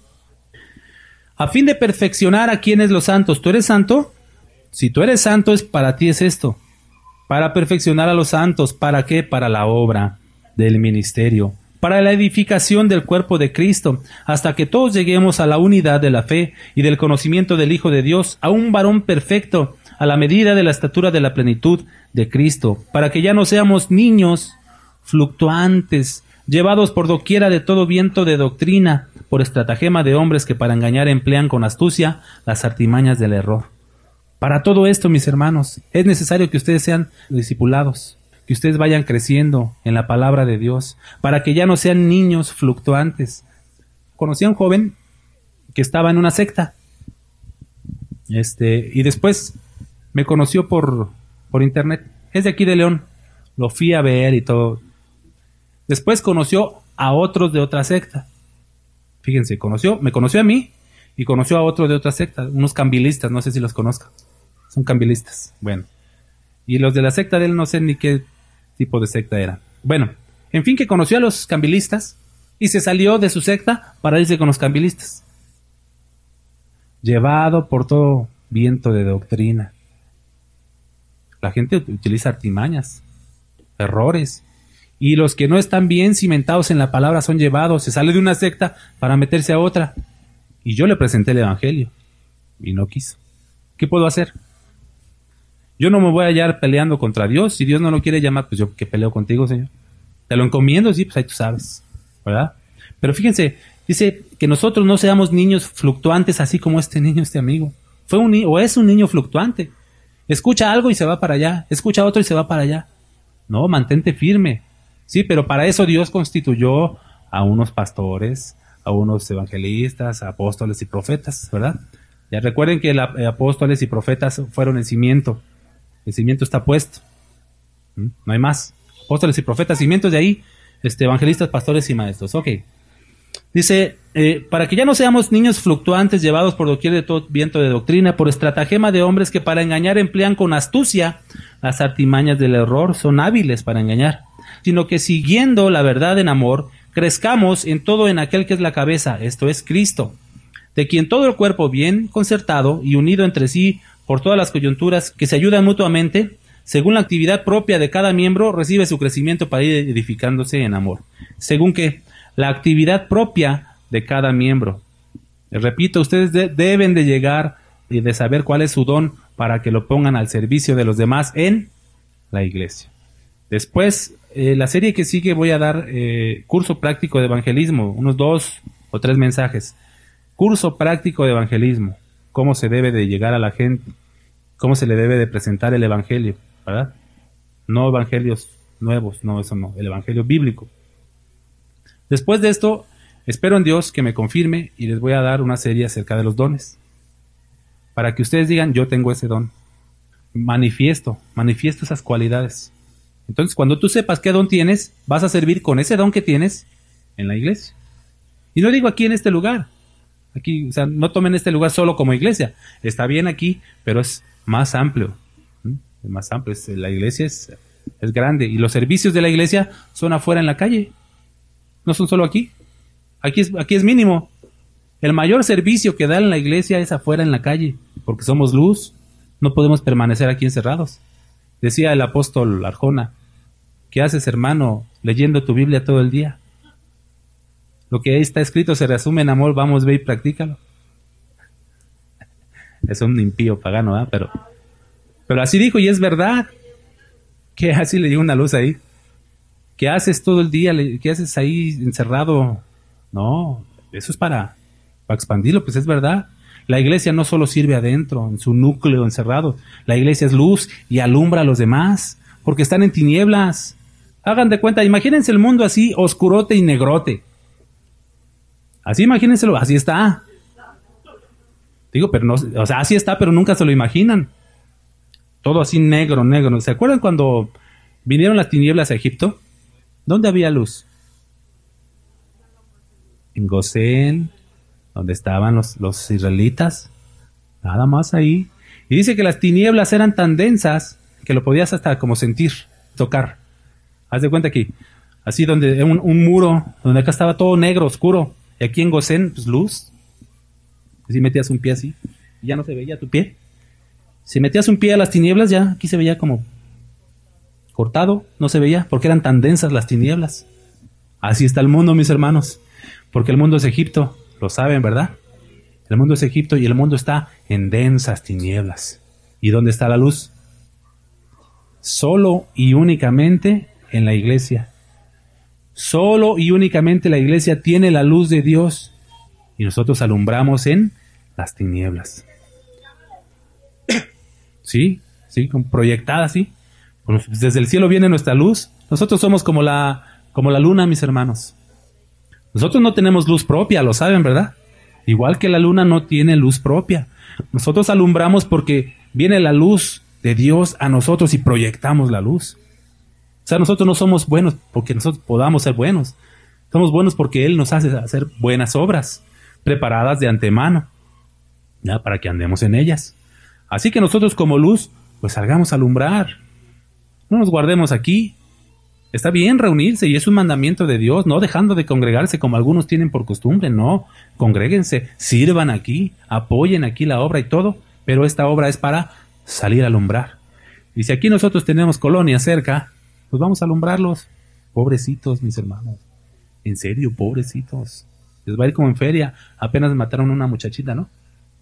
A fin de perfeccionar a quienes los santos. ¿Tú eres santo? Si tú eres santo, es para ti es esto. Para perfeccionar a los santos. ¿Para qué? Para la obra del ministerio. Para la edificación del cuerpo de Cristo, hasta que todos lleguemos a la unidad de la fe y del conocimiento del Hijo de Dios, a un varón perfecto, a la medida de la estatura de la plenitud de Cristo, para que ya no seamos niños fluctuantes, llevados por doquiera de todo viento de doctrina, por estratagema de hombres que para engañar emplean con astucia las artimañas del error. Para todo esto, mis hermanos, es necesario que ustedes sean discipulados, que ustedes vayan creciendo en la palabra de Dios, para que ya no sean niños fluctuantes. Conocí a un joven que estaba en una secta, este, y después me conoció por, por internet. Es de aquí de León, lo fui a ver y todo. Después conoció a otros de otra secta. Fíjense, conoció, me conoció a mí y conoció a otros de otra secta, unos cambilistas, no sé si los conozcan. Son cambilistas. Bueno. Y los de la secta de él no sé ni qué tipo de secta era. Bueno, en fin, que conoció a los cambilistas y se salió de su secta para irse con los cambilistas. Llevado por todo viento de doctrina. La gente utiliza artimañas, errores, y los que no están bien cimentados en la palabra son llevados, se sale de una secta para meterse a otra. Y yo le presenté el evangelio y no quiso. ¿Qué puedo hacer? Yo no me voy a hallar peleando contra Dios. Si Dios no lo quiere llamar, pues yo que peleo contigo, Señor. Te lo encomiendo, sí, pues ahí tú sabes, ¿verdad? Pero fíjense, dice que nosotros no seamos niños fluctuantes así como este niño, este amigo. Fue un ni- o es un niño fluctuante. Escucha algo y se va para allá. Escucha otro y se va para allá. No, mantente firme. Sí, pero para eso Dios constituyó a unos pastores, a unos evangelistas, a apóstoles y profetas, ¿verdad? Ya recuerden que los apóstoles y profetas fueron el cimiento. El cimiento está puesto. ¿Mm? No hay más. Apóstoles y profetas, cimientos de ahí, este, evangelistas, pastores y maestros. Ok. Dice, eh, para que ya no seamos niños fluctuantes llevados por doquier de todo viento de doctrina, por estratagema de hombres que para engañar emplean con astucia las artimañas del error, son hábiles para engañar, sino que siguiendo la verdad en amor, crezcamos en todo en aquel que es la cabeza, esto es Cristo, de quien todo el cuerpo bien concertado y unido entre sí por todas las coyunturas que se ayudan mutuamente, según la actividad propia de cada miembro, recibe su crecimiento para ir edificándose en amor. Según que la actividad propia de cada miembro. Repito, ustedes de- deben de llegar y de saber cuál es su don para que lo pongan al servicio de los demás en la iglesia. Después, eh, la serie que sigue voy a dar eh, curso práctico de evangelismo, unos dos o tres mensajes. Curso práctico de evangelismo, cómo se debe de llegar a la gente, cómo se le debe de presentar el evangelio, ¿verdad? No evangelios nuevos, no, eso no, el evangelio bíblico. Después de esto, espero en Dios que me confirme y les voy a dar una serie acerca de los dones. Para que ustedes digan, yo tengo ese don. Manifiesto, manifiesto esas cualidades. Entonces, cuando tú sepas qué don tienes, vas a servir con ese don que tienes en la iglesia. Y no digo aquí en este lugar. Aquí, o sea, no tomen este lugar solo como iglesia. Está bien aquí, pero es más amplio. ¿Mm? Es más amplio. Es, la iglesia es, es grande. Y los servicios de la iglesia son afuera en la calle. No son solo aquí. Aquí es, aquí es mínimo. El mayor servicio que da en la iglesia es afuera en la calle, porque somos luz. No podemos permanecer aquí encerrados. Decía el apóstol Arjona, ¿qué haces, hermano, leyendo tu Biblia todo el día? Lo que ahí está escrito se resume en amor, vamos, ve y practícalo. Es un impío pagano, ¿eh? pero, pero así dijo y es verdad. Que así le dio una luz ahí. ¿Qué haces todo el día? ¿Qué haces ahí encerrado? No, eso es para, para expandirlo, pues es verdad. La iglesia no solo sirve adentro, en su núcleo encerrado. La iglesia es luz y alumbra a los demás, porque están en tinieblas. Hagan de cuenta, imagínense el mundo así, oscurote y negrote. Así imagínenselo, así está. Digo, pero no, o sea, así está, pero nunca se lo imaginan. Todo así negro, negro. ¿Se acuerdan cuando vinieron las tinieblas a Egipto? ¿Dónde había luz? En Gosén, donde estaban los, los israelitas. Nada más ahí. Y dice que las tinieblas eran tan densas que lo podías hasta como sentir, tocar. Haz de cuenta que así donde un, un muro, donde acá estaba todo negro, oscuro. Y aquí en Gosén, pues luz. Así metías un pie así. Y ya no se veía tu pie. Si metías un pie a las tinieblas, ya aquí se veía como cortado, no se veía, porque eran tan densas las tinieblas. Así está el mundo, mis hermanos, porque el mundo es Egipto, lo saben, ¿verdad? El mundo es Egipto y el mundo está en densas tinieblas. ¿Y dónde está la luz? Solo y únicamente en la iglesia. Solo y únicamente la iglesia tiene la luz de Dios y nosotros alumbramos en las tinieblas. Sí, sí, proyectada, sí. Desde el cielo viene nuestra luz. Nosotros somos como la, como la luna, mis hermanos. Nosotros no tenemos luz propia, lo saben, ¿verdad? Igual que la luna no tiene luz propia. Nosotros alumbramos porque viene la luz de Dios a nosotros y proyectamos la luz. O sea, nosotros no somos buenos porque nosotros podamos ser buenos. Somos buenos porque Él nos hace hacer buenas obras, preparadas de antemano, ¿ya? Para que andemos en ellas. Así que nosotros como luz, pues salgamos a alumbrar. No nos guardemos aquí. Está bien reunirse y es un mandamiento de Dios, no dejando de congregarse como algunos tienen por costumbre, no. Congréguense, sirvan aquí, apoyen aquí la obra y todo, pero esta obra es para salir a alumbrar. Y si aquí nosotros tenemos colonias cerca, pues vamos a alumbrarlos. Pobrecitos, mis hermanos. En serio, pobrecitos. Les va a ir como en feria. Apenas mataron a una muchachita, ¿no?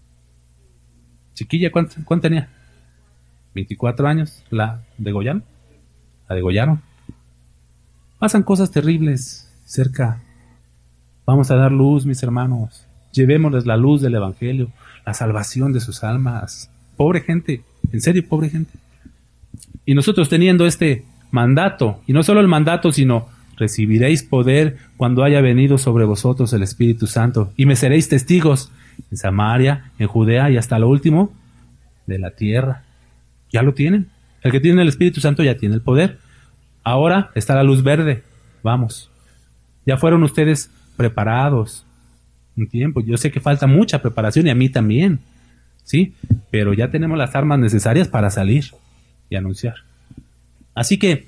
Chiquilla, ¿cuánto, cuánto tenía? veinticuatro años. ¿La degollaron? La degollaron. Pasan cosas terribles cerca. Vamos a dar luz, mis hermanos. Llevémosles la luz del Evangelio, la salvación de sus almas. Pobre gente, en serio, pobre gente. Y nosotros teniendo este mandato, y no solo el mandato, sino recibiréis poder cuando haya venido sobre vosotros el Espíritu Santo, y me seréis testigos en Samaria, en Judea y hasta lo último de la tierra. Ya lo tienen. El que tiene el Espíritu Santo ya tiene el poder. Ahora está la luz verde. Vamos. Ya fueron ustedes preparados un tiempo. Yo sé que falta mucha preparación y a mí también. ¿Sí? Pero ya tenemos las armas necesarias para salir y anunciar. Así que,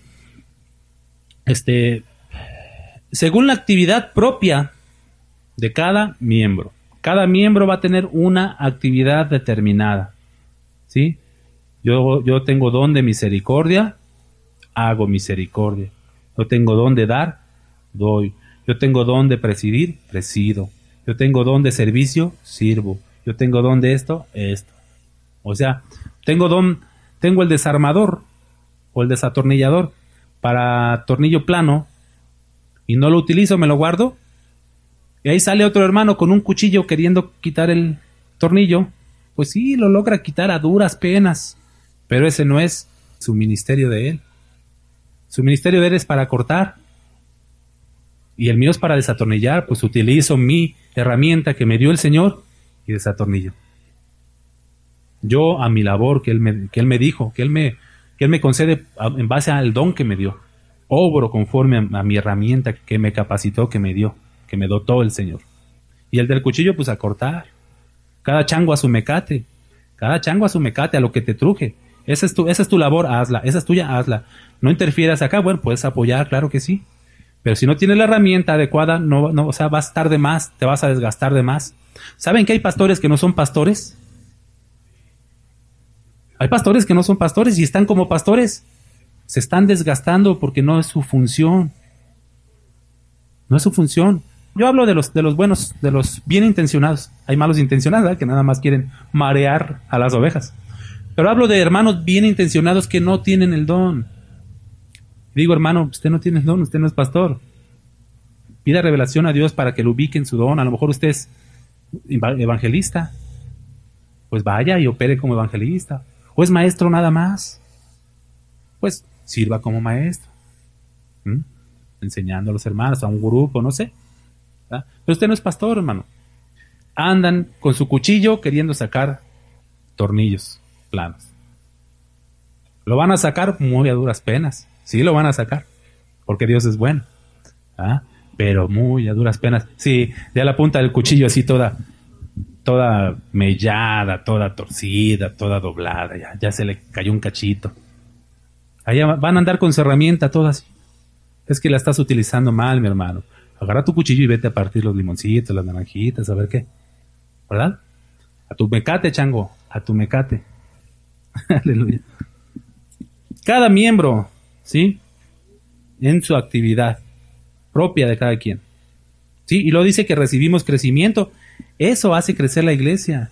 este, según la actividad propia de cada miembro, cada miembro va a tener una actividad determinada. ¿Sí? Yo, yo tengo don de misericordia, hago misericordia. Yo tengo don de dar, doy. Yo tengo don de presidir, presido. Yo tengo don de servicio, sirvo. Yo tengo don de esto, esto. O sea, tengo don, tengo el desarmador o el desatornillador para tornillo plano y no lo utilizo, me lo guardo. Y ahí sale otro hermano con un cuchillo queriendo quitar el tornillo. Pues sí, lo logra quitar a duras penas, pero ese no es su ministerio de él. Su ministerio de él es para cortar. Y el mío es para desatornillar. Pues utilizo mi herramienta que me dio el Señor y desatornillo. Yo a mi labor que Él me, que él me dijo, que Él me, que él me concede a, en base al don que me dio. Obro conforme a, a mi herramienta que me capacitó, que me dio, que me dotó el Señor. Y el del cuchillo, pues a cortar. Cada chango a su mecate. Cada chango a su mecate, a lo que te truje. Esa es tu, esa es tu labor, hazla. Esa es tuya, hazla. No interfieras acá, bueno, puedes apoyar, claro que sí. Pero si no tienes la herramienta adecuada, no, no, o sea, vas a estar de más, te vas a desgastar de más. ¿Saben que hay pastores que no son pastores? Hay pastores que no son pastores y están como pastores. Se están desgastando porque no es su función. No es su función. Yo hablo de los, de los buenos, de los bien intencionados. Hay malos intencionados, ¿verdad?, que nada más quieren marear a las ovejas. Pero hablo de hermanos bien intencionados que no tienen el don. Digo, hermano, usted no tiene el don, usted no es pastor. Pida revelación a Dios para que lo ubique en su don. A lo mejor usted es evangelista. Pues vaya y opere como evangelista. O es maestro nada más. Pues sirva como maestro. ¿Mm? Enseñando a los hermanos, a un grupo, no sé. ¿Verdad? Pero usted no es pastor, hermano. Andan con su cuchillo queriendo sacar tornillos planos. Lo van a sacar muy a duras penas. Sí, lo van a sacar. Porque Dios es bueno. ¿Ah? Pero muy a duras penas. Sí, ya la punta del cuchillo así toda, toda mellada, toda torcida, toda doblada. Ya, ya se le cayó un cachito. Allá van a andar con su herramienta toda así. Es que la estás utilizando mal, mi hermano. Agarra tu cuchillo y vete a partir los limoncitos, las naranjitas, a ver qué. ¿Verdad? A tu mecate, chango. A tu mecate. Aleluya. Cada miembro, ¿sí?, en su actividad propia de cada quien. ¿Sí? Y lo dice que recibimos crecimiento. Eso hace crecer la iglesia.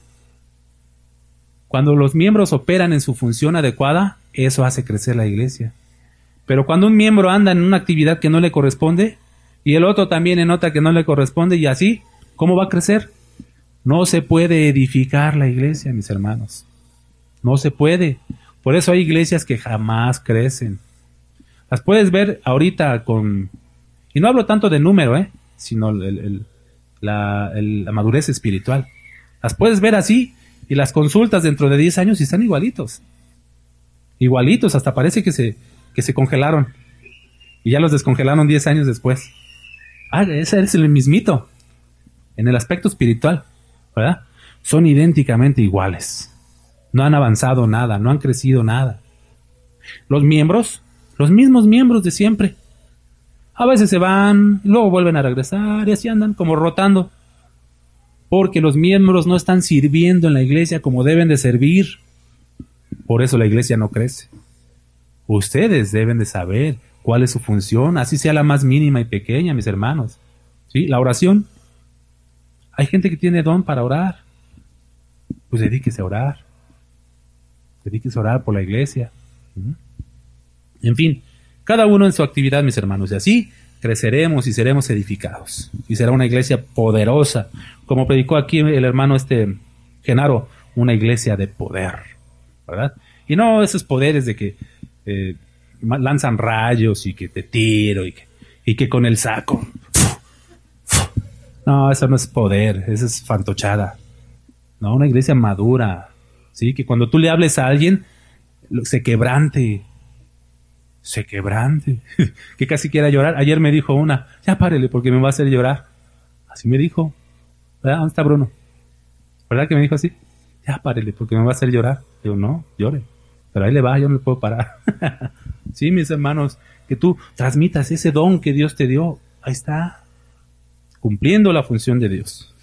Cuando los miembros operan en su función adecuada, eso hace crecer la iglesia. Pero cuando un miembro anda en una actividad que no le corresponde, y el otro también en otra que no le corresponde, y así, ¿cómo va a crecer? No se puede edificar la iglesia, mis hermanos. No se puede. Por eso hay iglesias que jamás crecen. Las puedes ver ahorita con... Y no hablo tanto de número, ¿eh? Sino el, el, la, el, la madurez espiritual. Las puedes ver así y las consultas dentro de diez años y están igualitos. Igualitos, hasta parece que se, que se congelaron. Y ya los descongelaron diez años después. Ah, ese es el mismito. En el aspecto espiritual, ¿verdad? Son idénticamente iguales. No han avanzado nada, no han crecido nada. Los miembros, los mismos miembros de siempre. A veces se van, luego vuelven a regresar y así andan como rotando. Porque los miembros no están sirviendo en la iglesia como deben de servir. Por eso la iglesia no crece. Ustedes deben de saber cuál es su función, así sea la más mínima y pequeña, mis hermanos. ¿Sí? La oración. Hay gente que tiene don para orar. Pues dedíquese a orar. Dedíquese a orar por la iglesia. ¿Mm? En fin, cada uno en su actividad, mis hermanos. Y así creceremos y seremos edificados. Y será una iglesia poderosa. Como predicó aquí el hermano este Genaro, una iglesia de poder. ¿Verdad? Y no esos poderes de que eh, lanzan rayos y que te tiro y que, y que con el saco. No, eso no es poder, eso es fantochada. No, una iglesia madura. ¿Sí? Que cuando tú le hables a alguien, se quebrante. Se quebrante. Que casi quiera llorar. Ayer me dijo una, ya párele porque me va a hacer llorar. Así me dijo. ¿Verdad? ¿Dónde está Bruno? ¿Verdad que me dijo así? Ya párele porque me va a hacer llorar. Digo, no, llore. Pero ahí le va, yo no le puedo parar. Sí, mis hermanos, que tú transmitas ese don que Dios te dio. Ahí está. Cumpliendo la función de Dios.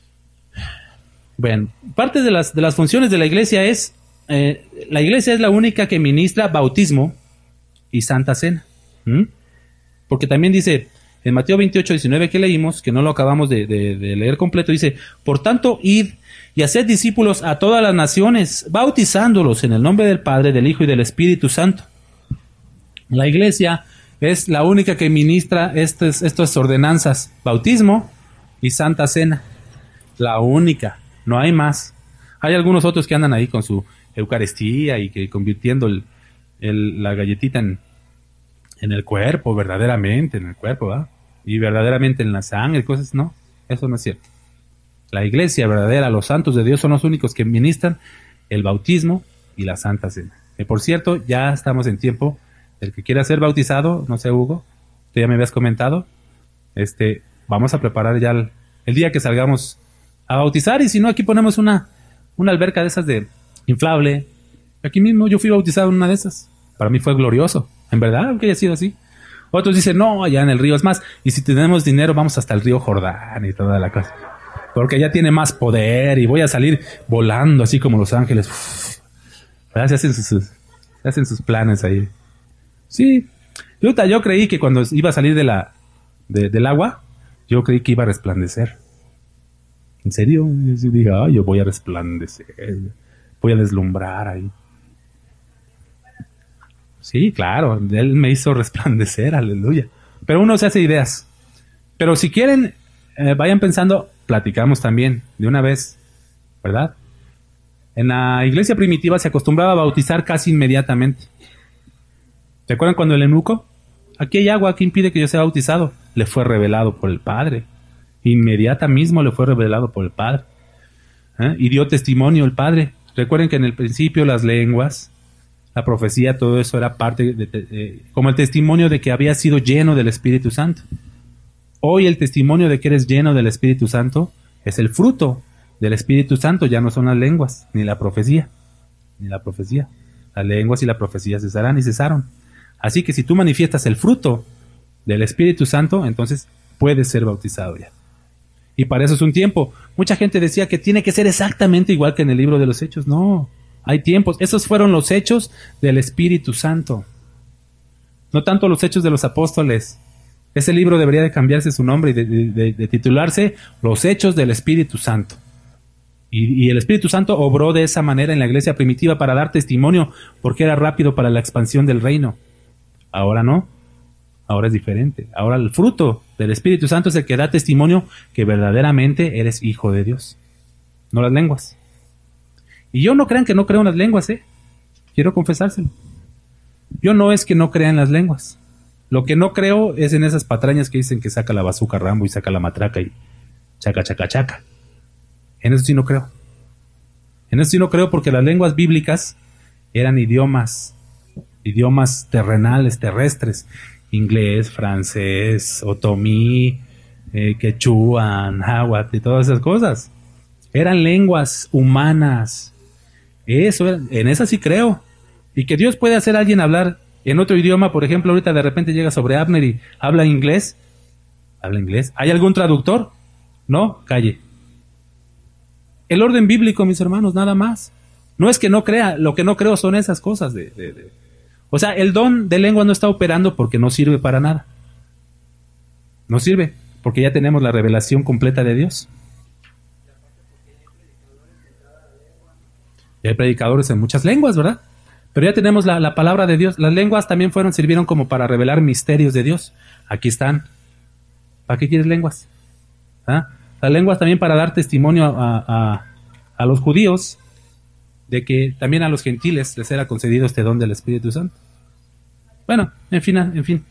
Bueno, parte de las, de las funciones de la iglesia es, eh, la iglesia es la única que ministra bautismo y Santa Cena. ¿Mm? Porque también dice, en Mateo veintiocho, diecinueve que leímos, que no lo acabamos de, de, de leer completo, dice, por tanto, id y haced discípulos a todas las naciones, bautizándolos en el nombre del Padre, del Hijo y del Espíritu Santo. La iglesia es la única que ministra estas, estas ordenanzas, bautismo y Santa Cena. La única, no hay más. Hay algunos otros que andan ahí con su Eucaristía y que convirtiendo el, el, la galletita en, en el cuerpo, verdaderamente en el cuerpo, ¿verdad? Y verdaderamente en la sangre, cosas, no, eso no es cierto. La iglesia verdadera, los santos de Dios son los únicos que ministran el bautismo y la Santa Cena. Y por cierto, ya estamos en tiempo. El que quiera ser bautizado, no sé, Hugo, tú ya me habías comentado, este, vamos a preparar ya el, el día que salgamos a bautizar, y si no, aquí ponemos una, una alberca de esas de inflable. Aquí mismo yo fui bautizado en una de esas. Para mí fue glorioso, en verdad, aunque haya sido así. Otros dicen, no, allá en el río es más, y si tenemos dinero vamos hasta el río Jordán y toda la cosa. Porque allá tiene más poder y voy a salir volando así como los ángeles. Uf, ¿verdad? Se hacen sus, se hacen sus planes ahí. Sí, yo, yo creí que cuando iba a salir de la, de, del agua, yo creí que iba a resplandecer. ¿En serio? Yo dije, ah, yo voy a resplandecer, voy a deslumbrar ahí. Sí, claro, Él me hizo resplandecer, aleluya. Pero uno se hace ideas. Pero si quieren, eh, vayan pensando, platicamos también, de una vez, ¿verdad? En la iglesia primitiva se acostumbraba a bautizar casi inmediatamente. ¿Se acuerdan cuando el eunuco? Aquí hay agua, ¿qué impide que yo sea bautizado? Le fue revelado por el Padre. Inmediata mismo le fue revelado por el Padre. ¿Eh? Y dio testimonio el Padre. Recuerden que en el principio las lenguas, la profecía, todo eso era parte, de, de, de, como el testimonio de que había sido lleno del Espíritu Santo. Hoy el testimonio de que eres lleno del Espíritu Santo es el fruto del Espíritu Santo, ya no son las lenguas, ni la profecía, ni la profecía. Las lenguas y la profecía cesarán y cesaron. Así que si tú manifiestas el fruto del Espíritu Santo, entonces puedes ser bautizado ya. Y para eso es un tiempo. Mucha gente decía que tiene que ser exactamente igual que en el libro de los Hechos. No, hay tiempos. Esos fueron los hechos del Espíritu Santo. No tanto los hechos de los apóstoles. Ese libro debería de cambiarse su nombre y de, de, de, de titularse Los Hechos del Espíritu Santo. Y, y el Espíritu Santo obró de esa manera en la iglesia primitiva para dar testimonio porque era rápido para la expansión del reino. Ahora no, ahora es diferente. Ahora el fruto del Espíritu Santo es el que da testimonio que verdaderamente eres hijo de Dios, no las lenguas. Y yo no crean que no creo en las lenguas, ¿eh? Quiero confesárselo. Yo no es que no crea en las lenguas. Lo que no creo es en esas patrañas que dicen que saca la bazooka Rambo y saca la matraca y chaca, chaca, chaca. En eso sí no creo. En eso sí no creo porque las lenguas bíblicas eran idiomas idiomas terrenales, terrestres, inglés, francés, otomí, eh, quechua, náhuatl y todas esas cosas. Eran lenguas humanas. Eso era, en esas sí creo. Y que Dios puede hacer a alguien hablar En otro idioma, por ejemplo, ahorita de repente llega sobre Abner y habla inglés. ¿Habla inglés? ¿Hay algún traductor? No, calle. El orden bíblico, mis hermanos, nada más. No es que no crea, lo que no creo son esas cosas. De, de, de. O sea, el don de lengua no está operando porque no sirve para nada. No sirve, porque ya tenemos la revelación completa de Dios. Y hay predicadores en muchas lenguas, ¿verdad? Pero ya tenemos la, la palabra de Dios. Las lenguas también fueron, sirvieron como para revelar misterios de Dios. Aquí están. ¿Para qué quieres lenguas? ¿Ah? Las lenguas también para dar testimonio a, a, a los judíos de que también a los gentiles les era concedido este don del Espíritu Santo. Bueno, en fin, en fin.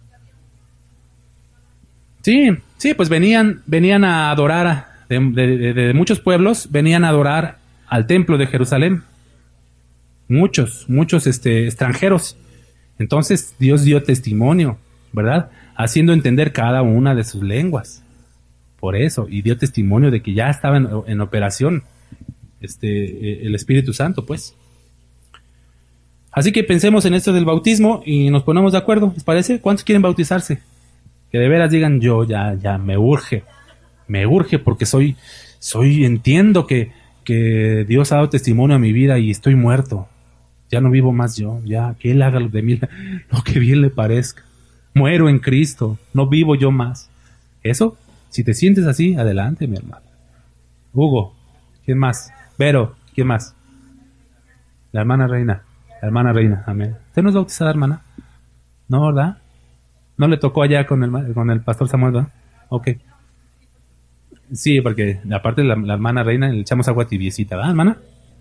Sí, sí, pues venían, venían a adorar a, de, de, de, de muchos pueblos, venían a adorar al templo de Jerusalén. Muchos, muchos este, extranjeros. Entonces Dios dio testimonio, ¿verdad? Haciendo entender cada una de sus lenguas. Por eso, y dio testimonio de que ya estaba en, en operación este, el Espíritu Santo, pues. Así que pensemos en esto del bautismo y nos ponemos de acuerdo, ¿les parece? ¿Cuántos quieren bautizarse? Que de veras digan, yo ya, ya, me urge, me urge porque soy, soy, entiendo que, que Dios ha dado testimonio a mi vida y estoy muerto. Ya no vivo más yo, ya, que Él haga de mí lo que bien le parezca. Muero en Cristo, no vivo yo más. Eso, si te sientes así, adelante, mi hermano. Hugo, ¿quién más? Vero, ¿quién más? La hermana Reina, la hermana Reina, amén. ¿Usted no es bautizada, hermana? No, ¿verdad? No le tocó allá con el, con el pastor Samuel, ¿verdad? Ok. Sí, porque aparte de la, la hermana Reina le echamos agua tibiecita, ¿verdad, hermana?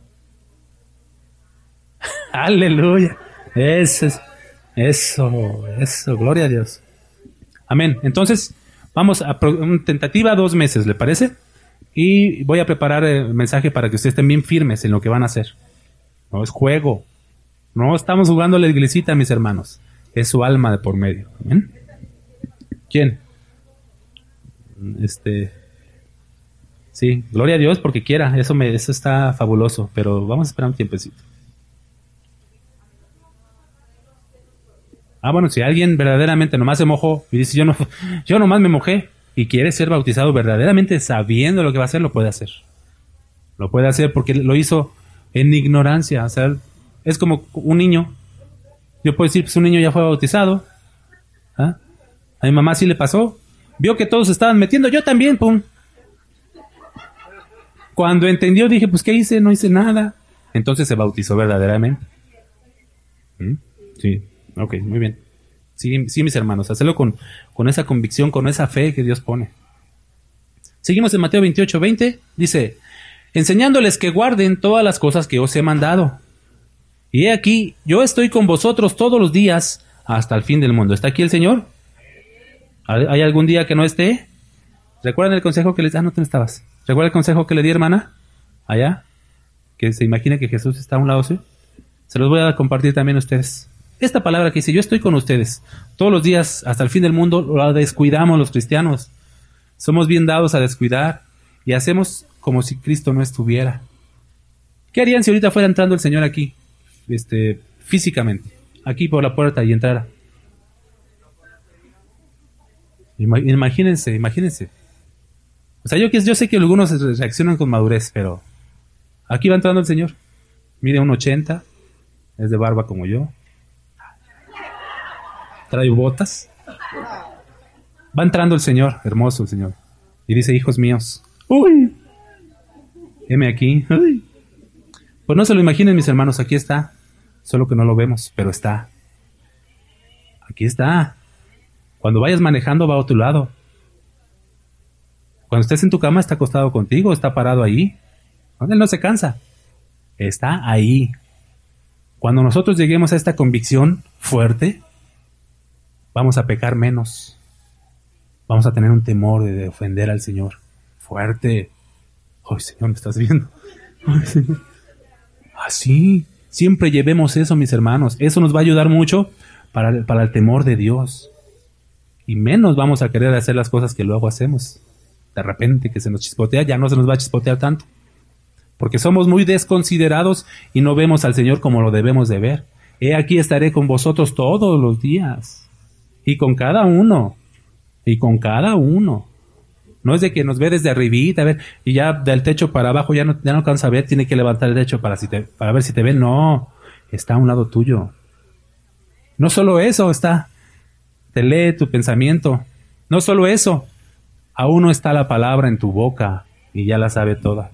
Aleluya. Eso, eso, eso, gloria a Dios. Amén. Entonces, vamos a una tentativa dos meses, ¿le parece? Y voy a preparar el mensaje para que ustedes estén bien firmes en lo que van a hacer. No es juego. No estamos jugando a la iglesita, mis hermanos. Es su alma de por medio. ¿Amén? ¿Quién? Este... Sí, gloria a Dios porque quiera. Eso, me, eso está fabuloso. Pero vamos a esperar un tiempecito. Ah, bueno, si alguien verdaderamente nomás se mojó y dice, yo no, yo nomás me mojé y quiere ser bautizado verdaderamente sabiendo lo que va a hacer, lo puede hacer. Lo puede hacer porque lo hizo en ignorancia. O sea, es como un niño. Yo puedo decir, pues un niño ya fue bautizado. ¿Ah? A mi mamá sí le pasó. Vio que todos estaban metiendo, yo también, pum. Cuando entendió, dije, pues ¿qué hice? No hice nada. Entonces se bautizó verdaderamente. ¿Mm? Sí. Ok, muy bien. Sí, sí, mis hermanos, hacerlo con, con esa convicción, con esa fe que Dios pone. Seguimos en Mateo veintiocho, veinte. Dice, enseñándoles que guarden todas las cosas que os he mandado. Y he aquí, yo estoy con vosotros todos los días hasta el fin del mundo. ¿Está aquí el Señor? ¿Hay algún día que no esté? ¿Recuerdan el consejo que les... Ah, no, tú no estabas. ¿Recuerdan el consejo que le di, hermana? Allá. Que se imagine que Jesús está a un lado suyo. Se los voy a compartir también a ustedes. Esta palabra que dice, yo estoy con ustedes todos los días hasta el fin del mundo, la descuidamos los cristianos. Somos bien dados a descuidar y hacemos como si Cristo no estuviera. ¿Qué harían si ahorita fuera entrando el Señor aquí, este, físicamente, aquí por la puerta y entrara? Imagínense, imagínense. O sea, yo, yo sé que algunos reaccionan con madurez, pero aquí va entrando el Señor. Mide un ochenta, es de barba como yo. Trae botas. Va entrando el Señor, hermoso el Señor. Y dice, hijos míos, uy, heme aquí. Uy. Pues no se lo imaginen, mis hermanos, aquí está. Solo que no lo vemos, pero está. Aquí está. Cuando vayas manejando, va a tu lado. Cuando estés en tu cama, está acostado contigo, está parado ahí. Él no se cansa. Está ahí. Cuando nosotros lleguemos a esta convicción fuerte, vamos a pecar menos. Vamos a tener un temor de, de ofender al Señor. Fuerte. Ay, Señor, ¿me estás viendo? Ay, Señor. Así. Siempre llevemos eso, mis hermanos. Eso nos va a ayudar mucho para, para el temor de Dios. Y menos vamos a querer hacer las cosas que luego hacemos. De repente que se nos chispotea, ya no se nos va a chispotear tanto. Porque somos muy desconsiderados y no vemos al Señor como lo debemos de ver. he aquí estaré con vosotros todos los días, y con cada uno, y con cada uno. No es de que nos ve desde arribita, a ver, y ya del techo para abajo ya no, ya no alcanza a ver, tiene que levantar el techo para, si te, para ver si te ve. No, está a un lado tuyo. No solo eso, está, te lee tu pensamiento. No solo eso, aún no está la palabra en tu boca y ya la sabe toda.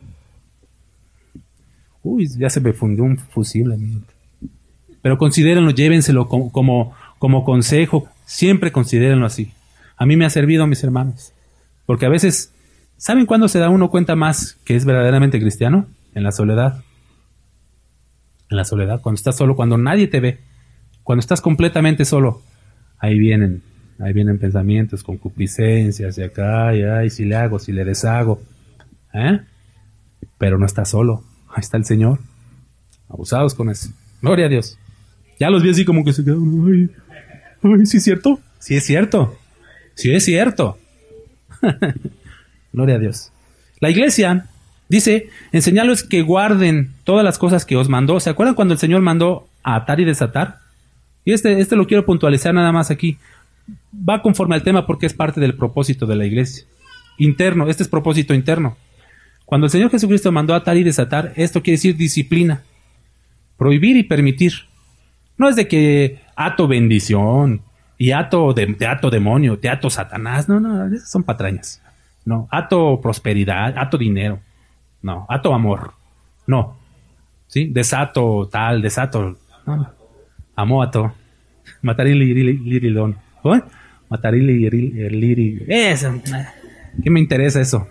Uy, ya se me fundió un fusible, amigo. Pero considérenlo, llévenselo como, como, como consejo. Siempre considérenlo así. A mí me ha servido, mis hermanos. Porque a veces, ¿saben cuándo se da uno cuenta más que es verdaderamente cristiano? En la soledad. En la soledad, cuando estás solo, cuando nadie te ve. Cuando estás completamente solo. Ahí vienen, ahí vienen pensamientos, concupiscencias, y acá, y ay, si le hago, si le deshago. ¿Eh? Pero no estás solo. Ahí está el Señor. Abusados con eso. Gloria a Dios. Ya los vi así como que se quedaron. Ay, ay, ¿sí es cierto? Sí es cierto. Sí es cierto. Gloria a Dios. La iglesia dice, enseñarles que guarden todas las cosas que os mandó. ¿Se acuerdan cuando el Señor mandó a atar y desatar? Y este, este lo quiero puntualizar nada más aquí. Va conforme al tema porque es parte del propósito de la iglesia. Interno, este es propósito interno. Cuando el Señor Jesucristo mandó a atar y desatar, esto quiere decir disciplina. Prohibir y permitir. No es de que ato bendición y ato, de, de ato demonio, te ato Satanás. No, no, esas son patrañas. No, ato prosperidad, ato dinero. No, ato amor. No. ¿Sí? Desato tal, desato. No, no. Amo ato. Matarili lirilón. ¿Cómo? Matarili liri. Eso. ¿Qué me interesa eso?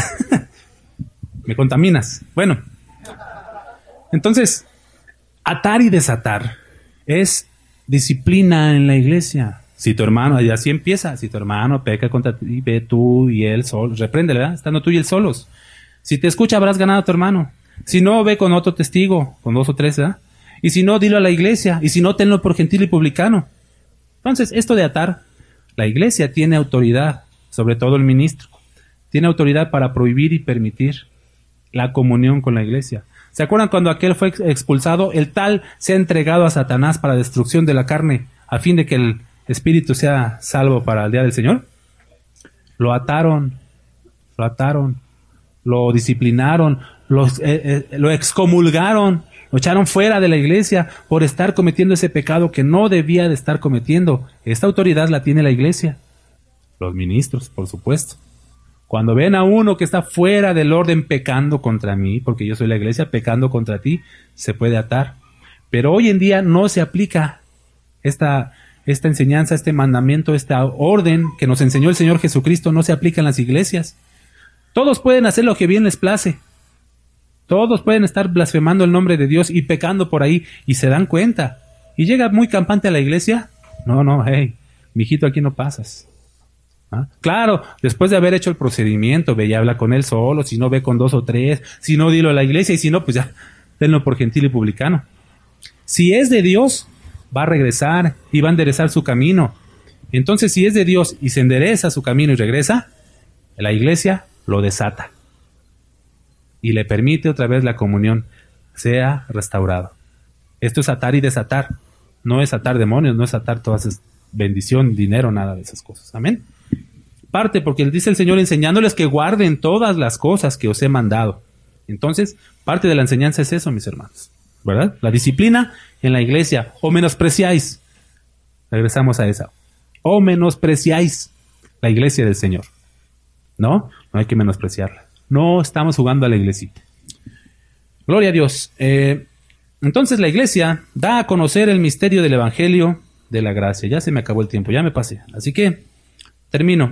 Me contaminas. Bueno. Entonces, atar y desatar es disciplina en la iglesia. Si tu hermano, y así empieza, si tu hermano peca contra ti, ve tú y él solo, repréndele, ¿verdad? Estando tú y él solos. Si te escucha, habrás ganado a tu hermano. Si no, ve con otro testigo, con dos o tres, ¿verdad? Y si no, dilo a la iglesia. Y si no, tenlo por gentil y publicano. Entonces, esto de atar, la iglesia tiene autoridad, sobre todo el ministro. Tiene autoridad para prohibir y permitir la comunión con la iglesia. ¿Se acuerdan cuando aquel fue expulsado? El tal se ha entregado a Satanás para destrucción de la carne, a fin de que el espíritu sea salvo para el día del Señor. Lo ataron, lo ataron, lo disciplinaron, lo, eh, eh, lo excomulgaron, lo echaron fuera de la iglesia por estar cometiendo ese pecado que no debía de estar cometiendo. Esta autoridad la tiene la iglesia. Los ministros, por supuesto. Cuando ven a uno que está fuera del orden pecando contra mí, porque yo soy la iglesia, pecando contra ti, se puede atar. Pero hoy en día no se aplica esta, esta enseñanza, este mandamiento, esta orden que nos enseñó el Señor Jesucristo, no se aplica en las iglesias. Todos pueden hacer lo que bien les place. Todos pueden estar blasfemando el nombre de Dios y pecando por ahí y se dan cuenta. Y llega muy campante a la iglesia. No, no, hey, mijito, aquí no pasas. ¿Ah? Claro, después de haber hecho el procedimiento, ve y habla con él solo, si no ve con dos o tres, si no dilo a la iglesia y si no, pues ya, tenlo por gentil y publicano. Si es de Dios, va a regresar y va a enderezar su camino. Entonces, si es de Dios y se endereza su camino y regresa, la iglesia lo desata y le permite otra vez la comunión, sea restaurado. Esto es atar y desatar, no es atar demonios, no es atar todas esas bendición, dinero, nada de esas cosas. Amén. Parte porque dice el Señor enseñándoles que guarden todas las cosas que os he mandado. Entonces, parte de la enseñanza es eso, mis hermanos, ¿verdad? La disciplina en la iglesia. O menospreciáis. Regresamos a esa. O menospreciáis la iglesia del Señor. No, no hay que menospreciarla. No estamos jugando a la iglesita. Gloria a Dios. Eh, entonces la iglesia da a conocer el misterio del evangelio de la gracia. Ya se me acabó el tiempo, ya me pasé. Así que termino.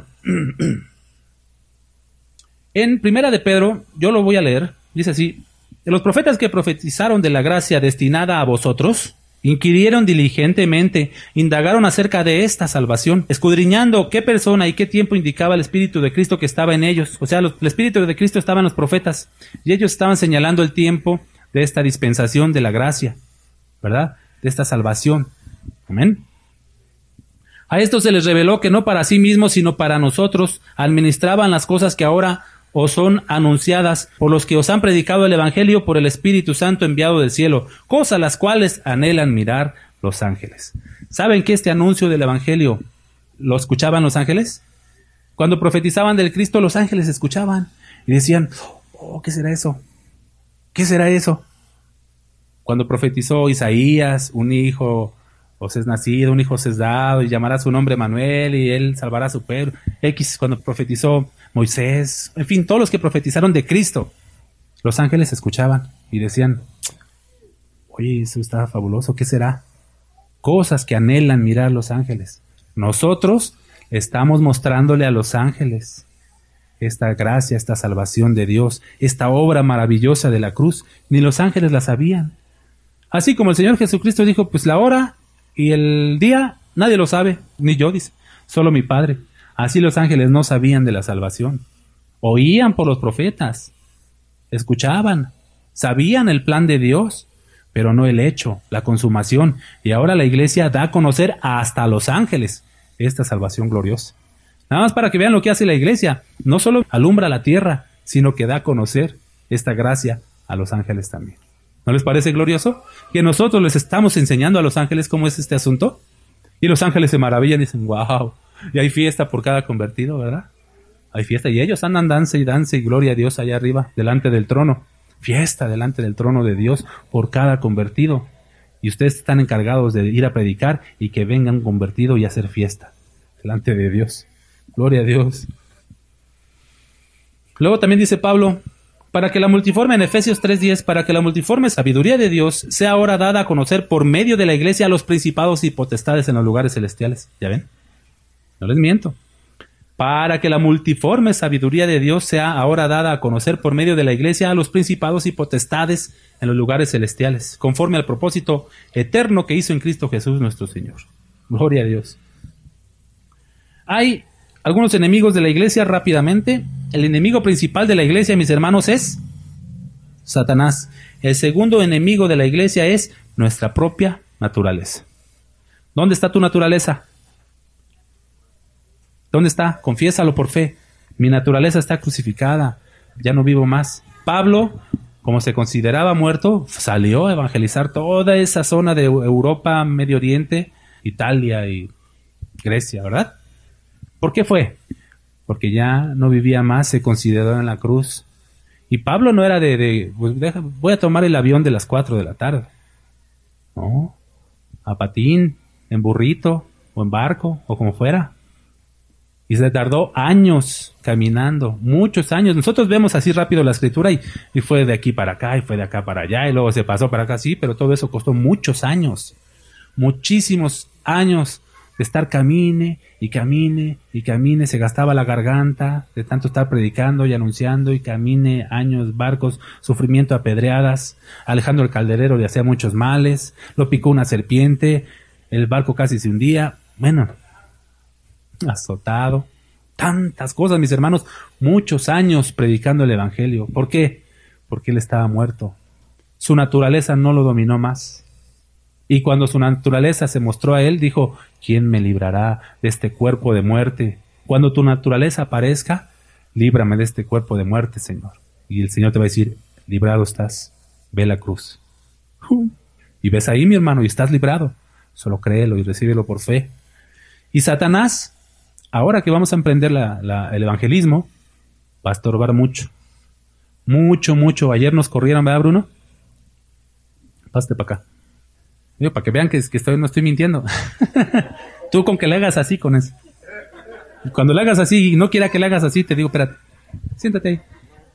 En Primera de Pedro, yo lo voy a leer, dice así: los profetas que profetizaron de la gracia destinada a vosotros, inquirieron diligentemente, indagaron acerca de esta salvación, escudriñando qué persona y qué tiempo indicaba el Espíritu de Cristo que estaba en ellos. O sea, los, el Espíritu de Cristo estaba en los profetas, y ellos estaban señalando el tiempo de esta dispensación de la gracia, ¿verdad? De esta salvación. Amén. A estos se les reveló que no para sí mismos, sino para nosotros, administraban las cosas que ahora os son anunciadas por los que os han predicado el Evangelio por el Espíritu Santo enviado del cielo, cosas las cuales anhelan mirar, los ángeles. ¿Saben que este anuncio del evangelio lo escuchaban los ángeles? Cuando profetizaban del Cristo, los ángeles escuchaban y decían, oh, ¿qué será eso? ¿Qué será eso? Cuando profetizó Isaías, un hijo os es nacido, un hijo os es dado, y llamará su nombre Manuel, y él salvará a su pueblo. X, cuando profetizó Moisés, en fin, todos los que profetizaron de Cristo, los ángeles escuchaban y decían, oye, eso está fabuloso, ¿qué será? Cosas que anhelan mirar los ángeles. Nosotros estamos mostrándole a los ángeles esta gracia, esta salvación de Dios, esta obra maravillosa de la cruz. Ni los ángeles la sabían. Así como el Señor Jesucristo dijo, pues la hora y el día nadie lo sabe, ni yo, dice, solo mi Padre. Así los ángeles no sabían de la salvación. Oían por los profetas, escuchaban, sabían el plan de Dios, pero no el hecho, la consumación. Y ahora la iglesia da a conocer hasta a los ángeles esta salvación gloriosa. Nada más para que vean lo que hace la iglesia. No solo alumbra la tierra, sino que da a conocer esta gracia a los ángeles también. ¿No les parece glorioso? Que nosotros les estamos enseñando a los ángeles cómo es este asunto. Y los ángeles se maravillan y dicen, wow, y hay fiesta por cada convertido, ¿verdad? Hay fiesta. Y ellos andan danza y danza y gloria a Dios allá arriba, delante del trono. Fiesta delante del trono de Dios por cada convertido. Y ustedes están encargados de ir a predicar y que venga un convertido y hacer fiesta delante de Dios. Gloria a Dios. Luego también dice Pablo, para que la multiforme, en Efesios tres diez, para que la multiforme sabiduría de Dios sea ahora dada a conocer por medio de la iglesia a los principados y potestades en los lugares celestiales. ¿Ya ven? No les miento. Para que la multiforme sabiduría de Dios sea ahora dada a conocer por medio de la iglesia a los principados y potestades en los lugares celestiales, conforme al propósito eterno que hizo en Cristo Jesús nuestro Señor. Gloria a Dios. Hay algunos enemigos de la iglesia rápidamente. El enemigo principal de la iglesia, mis hermanos, es Satanás. El segundo enemigo de la iglesia es nuestra propia naturaleza. ¿Dónde está tu naturaleza? ¿Dónde está? Confiésalo por fe. Mi naturaleza está crucificada. Ya no vivo más. Pablo, como se consideraba muerto, salió a evangelizar toda esa zona de Europa, Medio Oriente, Italia y Grecia, ¿verdad? ¿Por qué fue? Porque ya no vivía más, se consideró en la cruz. Y Pablo no era de, de pues deja, voy a tomar el avión de las cuatro de la tarde. No, a patín, en burrito, o en barco, o como fuera. Y se tardó años caminando, muchos años. Nosotros vemos así rápido la escritura y, y fue de aquí para acá, y fue de acá para allá, y luego se pasó para acá, sí, pero todo eso costó muchos años. Muchísimos años de estar camine y camine y camine, se gastaba la garganta de tanto estar predicando y anunciando y camine, años, barcos, sufrimiento, apedreadas. Alejandro el Calderero le hacía muchos males, lo picó una serpiente, el barco casi se hundía, bueno, azotado, tantas cosas, mis hermanos, muchos años predicando el evangelio. ¿Por qué? Porque él estaba muerto, su naturaleza no lo dominó más. Y cuando su naturaleza se mostró a él, dijo, ¿quién me librará de este cuerpo de muerte? Cuando tu naturaleza aparezca, líbrame de este cuerpo de muerte, Señor. Y el Señor te va a decir, librado estás, ve la cruz. Y ves ahí, mi hermano, y estás librado. Solo créelo y recíbelo por fe. Y Satanás, ahora que vamos a emprender la, la, el evangelismo, va a estorbar mucho. Mucho, mucho. Ayer nos corrieron, ¿verdad, Bruno? Pásate para acá. Digo, para que vean que, que estoy, no estoy mintiendo. Tú con que le hagas así con eso. Y cuando le hagas así y no quiera que le hagas así, te digo, espérate, siéntate ahí.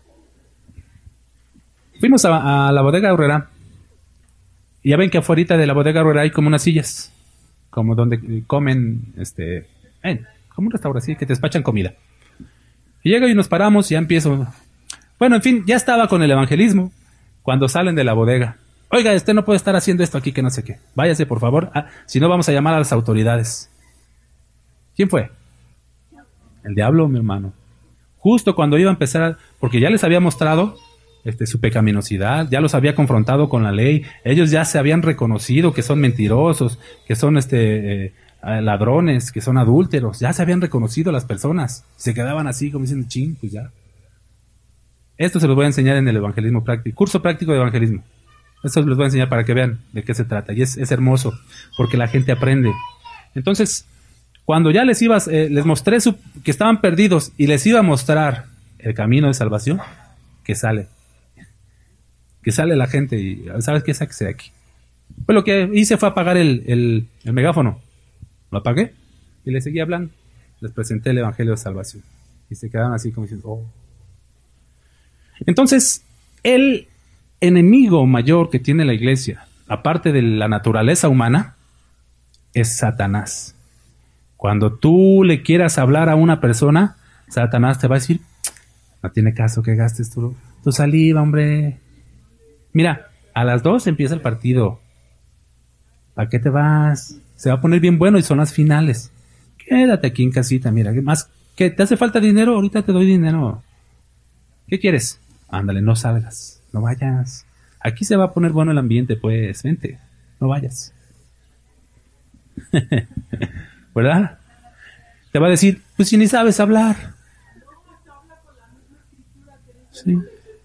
Fuimos a, a la bodega Aurrera. Y ya ven que afuera de la bodega Aurrera hay como unas sillas. Como donde comen, este, eh, como un restaurante así, que te despachan comida. Y llego y nos paramos y ya empiezo. Bueno, en fin, ya estaba con el evangelismo. Cuando salen de la bodega. Oiga, usted no puede estar haciendo esto aquí que no sé qué. Váyase, por favor. Ah, si no, vamos a llamar a las autoridades. ¿Quién fue? El diablo, mi hermano. Justo cuando iba a empezar, a, porque ya les había mostrado este, su pecaminosidad, ya los había confrontado con la ley. Ellos ya se habían reconocido que son mentirosos, que son este eh, ladrones, que son adúlteros. Ya se habían reconocido las personas. Se quedaban así como diciendo, ching, pues ya. Esto se los voy a enseñar en el evangelismo práctico, curso práctico de evangelismo. Eso les voy a enseñar para que vean de qué se trata. Y es, es hermoso, porque la gente aprende. Entonces, cuando ya les ibas, eh, les mostré su, que estaban perdidos y les iba a mostrar el camino de salvación, que sale. Que sale la gente y, ¿sabes qué? Sáquese de aquí. Pues lo que hice fue apagar el, el, el megáfono. Lo apagué y les seguí hablando. Les presenté el Evangelio de Salvación. Y se quedaron así como diciendo, oh. Entonces, el enemigo mayor que tiene la iglesia, aparte de la naturaleza humana, es Satanás. Cuando tú le quieras hablar a una persona, Satanás te va a decir, no tiene caso que gastes tu, tu saliva, hombre. Mira, a las dos empieza el partido. ¿Para qué te vas? Se va a poner bien bueno y son las finales. Quédate aquí en casita, mira. ¿Qué más? ¿Qué te hace falta dinero? Ahorita te doy dinero. ¿Qué quieres? Ándale, no salgas, no vayas. Aquí se va a poner bueno el ambiente, pues, vente, no vayas. ¿Verdad? Te va a decir, pues si ni sabes hablar. Sí.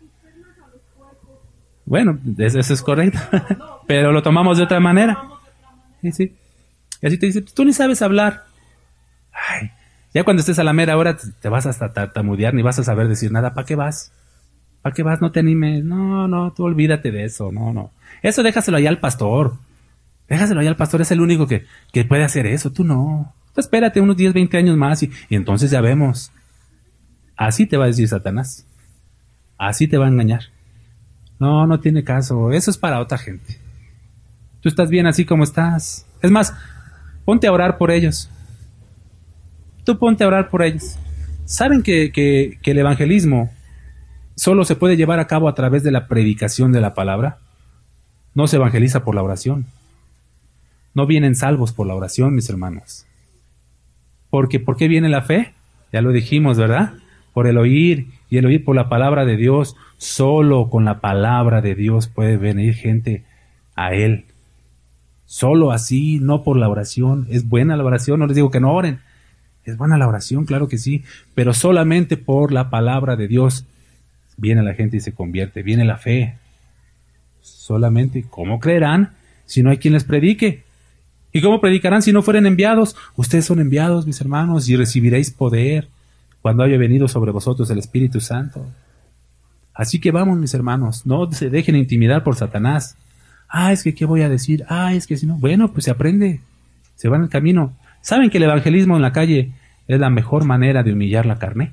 Bueno, eso es correcto. Pero lo tomamos de otra manera. Sí, sí. Y así te dice, tú ni sabes hablar. Ay, ya cuando estés a la mera hora te, te vas hasta tartamudear, ni vas a saber decir nada. ¿Para qué vas? ¿Para qué vas? No te animes. No, no, tú olvídate de eso. No, no. Eso déjaselo allá al pastor. Déjaselo allá al pastor. Es el único que, que puede hacer eso. Tú no. Tú espérate unos diez, veinte años más y, y entonces ya vemos. Así te va a decir Satanás. Así te va a engañar. No, no tiene caso. Eso es para otra gente. Tú estás bien así como estás. Es más, ponte a orar por ellos. Tú ponte a orar por ellos. ¿Saben que, que, que el evangelismo solo se puede llevar a cabo a través de la predicación de la palabra? No se evangeliza por la oración. No vienen salvos por la oración, mis hermanos. Porque, ¿por qué viene la fe? Ya lo dijimos, ¿verdad? Por el oír, y el oír por la palabra de Dios. Solo con la palabra de Dios puede venir gente a Él. Solo así, no por la oración. Es buena la oración, no les digo que no oren. Es buena la oración, claro que sí. Pero solamente por la palabra de Dios viene la gente y se convierte. Viene la fe. Solamente, ¿cómo creerán si no hay quien les predique? ¿Y cómo predicarán si no fueren enviados? Ustedes son enviados, mis hermanos, y recibiréis poder cuando haya venido sobre vosotros el Espíritu Santo. Así que vamos, mis hermanos, no se dejen intimidar por Satanás. Ah, es que ¿qué voy a decir? Ah, es que si no, bueno, pues se aprende, se va en el camino. ¿Saben que el evangelismo en la calle es la mejor manera de humillar la carne?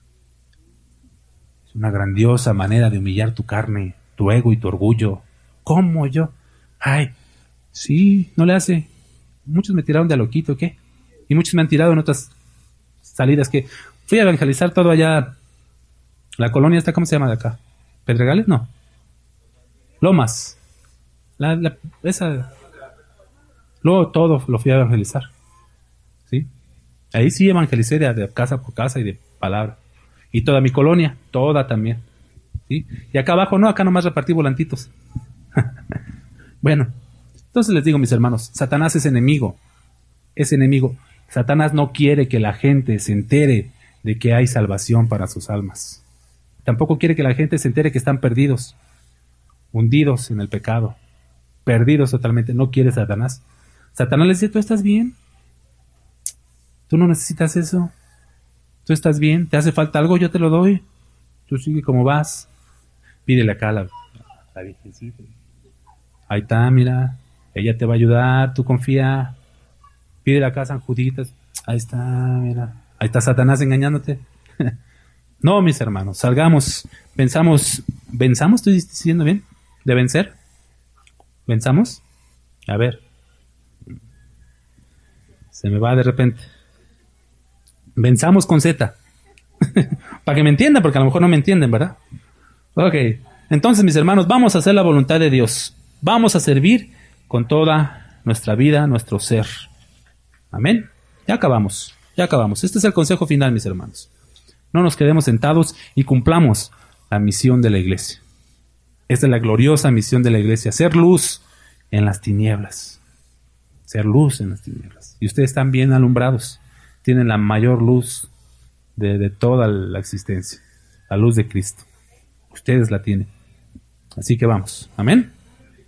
Es una grandiosa manera de humillar tu carne, tu ego y tu orgullo. ¿Cómo yo? Ay, sí, no le hace. Muchos me tiraron de a loquito, ¿qué? Y muchos me han tirado en otras salidas que fui a evangelizar todo allá. La colonia está, ¿cómo se llama de acá? ¿Pedregales? No. Lomas. La, la, esa. Luego todo lo fui a evangelizar. ¿Sí? Ahí sí evangelicé de, de casa por casa y de palabra. Y toda mi colonia, toda también. ¿Sí? Y acá abajo, no, acá nomás repartí volantitos. Bueno, entonces les digo, mis hermanos, Satanás es enemigo. Es enemigo. Satanás no quiere que la gente se entere de que hay salvación para sus almas. Tampoco quiere que la gente se entere que están perdidos, hundidos en el pecado, perdidos totalmente. No quiere Satanás. Satanás les dice, ¿tú estás bien? ¿Tú no necesitas eso? ¿Tú estás bien? ¿Te hace falta algo? Yo te lo doy. Tú sigue como vas. Pídele acá a la, la virgencita. Ahí está, mira. Ella te va a ayudar, tú confía. Pídele acá a San Juditas. Ahí está, mira. Ahí está Satanás engañándote. No, mis hermanos, salgamos. Pensamos, ¿venzamos? ¿Estoy diciendo bien? ¿De vencer? ¿Venzamos? A ver. Se me va de repente. Venzamos con Z. Para que me entiendan, porque a lo mejor no me entienden, ¿verdad? Ok. Entonces, mis hermanos, vamos a hacer la voluntad de Dios. Vamos a servir con toda nuestra vida, nuestro ser. Amén. Ya acabamos. Ya acabamos. Este es el consejo final, mis hermanos. No nos quedemos sentados y cumplamos la misión de la iglesia. Esta es la gloriosa misión de la iglesia. Ser luz en las tinieblas. Ser luz en las tinieblas. Y ustedes están bien alumbrados. Tienen la mayor luz de, de toda la existencia. La luz de Cristo. Ustedes la tienen. Así que vamos. Amén.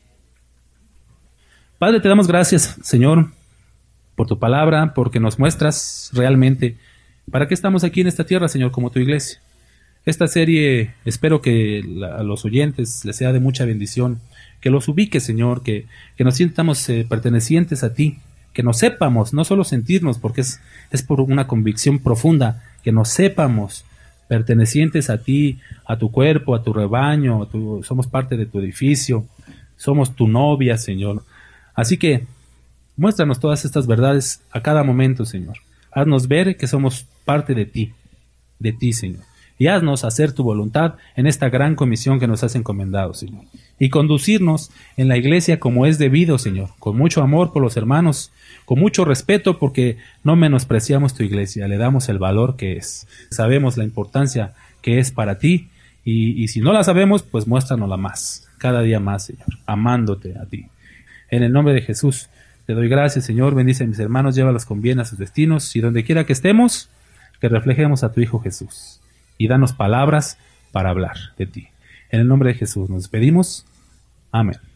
Padre, te damos gracias, Señor, por tu palabra, porque nos muestras realmente para qué estamos aquí en esta tierra, Señor, como tu iglesia. Esta serie espero que la, a los oyentes les sea de mucha bendición, que los ubique, Señor, que, que nos sientamos eh, pertenecientes a ti, que nos sepamos, no solo sentirnos, porque es, es por una convicción profunda, que nos sepamos pertenecientes a ti, a tu cuerpo, a tu rebaño, a tu, somos parte de tu edificio, somos tu novia, Señor. Así que muéstranos todas estas verdades a cada momento, Señor. Haznos ver que somos parte de ti, de ti, Señor. Y haznos hacer tu voluntad en esta gran comisión que nos has encomendado, Señor. Y conducirnos en la iglesia como es debido, Señor, con mucho amor por los hermanos, con mucho respeto, porque no menospreciamos tu iglesia, le damos el valor que es. Sabemos la importancia que es para ti, y, y si no la sabemos, pues muéstranosla más, cada día más, Señor, amándote a ti. En el nombre de Jesús, te doy gracias, Señor, bendice a mis hermanos, llévalos con bien a sus destinos, y donde quiera que estemos, que reflejemos a tu Hijo Jesús. Y danos palabras para hablar de ti. En el nombre de Jesús nos despedimos. Amén.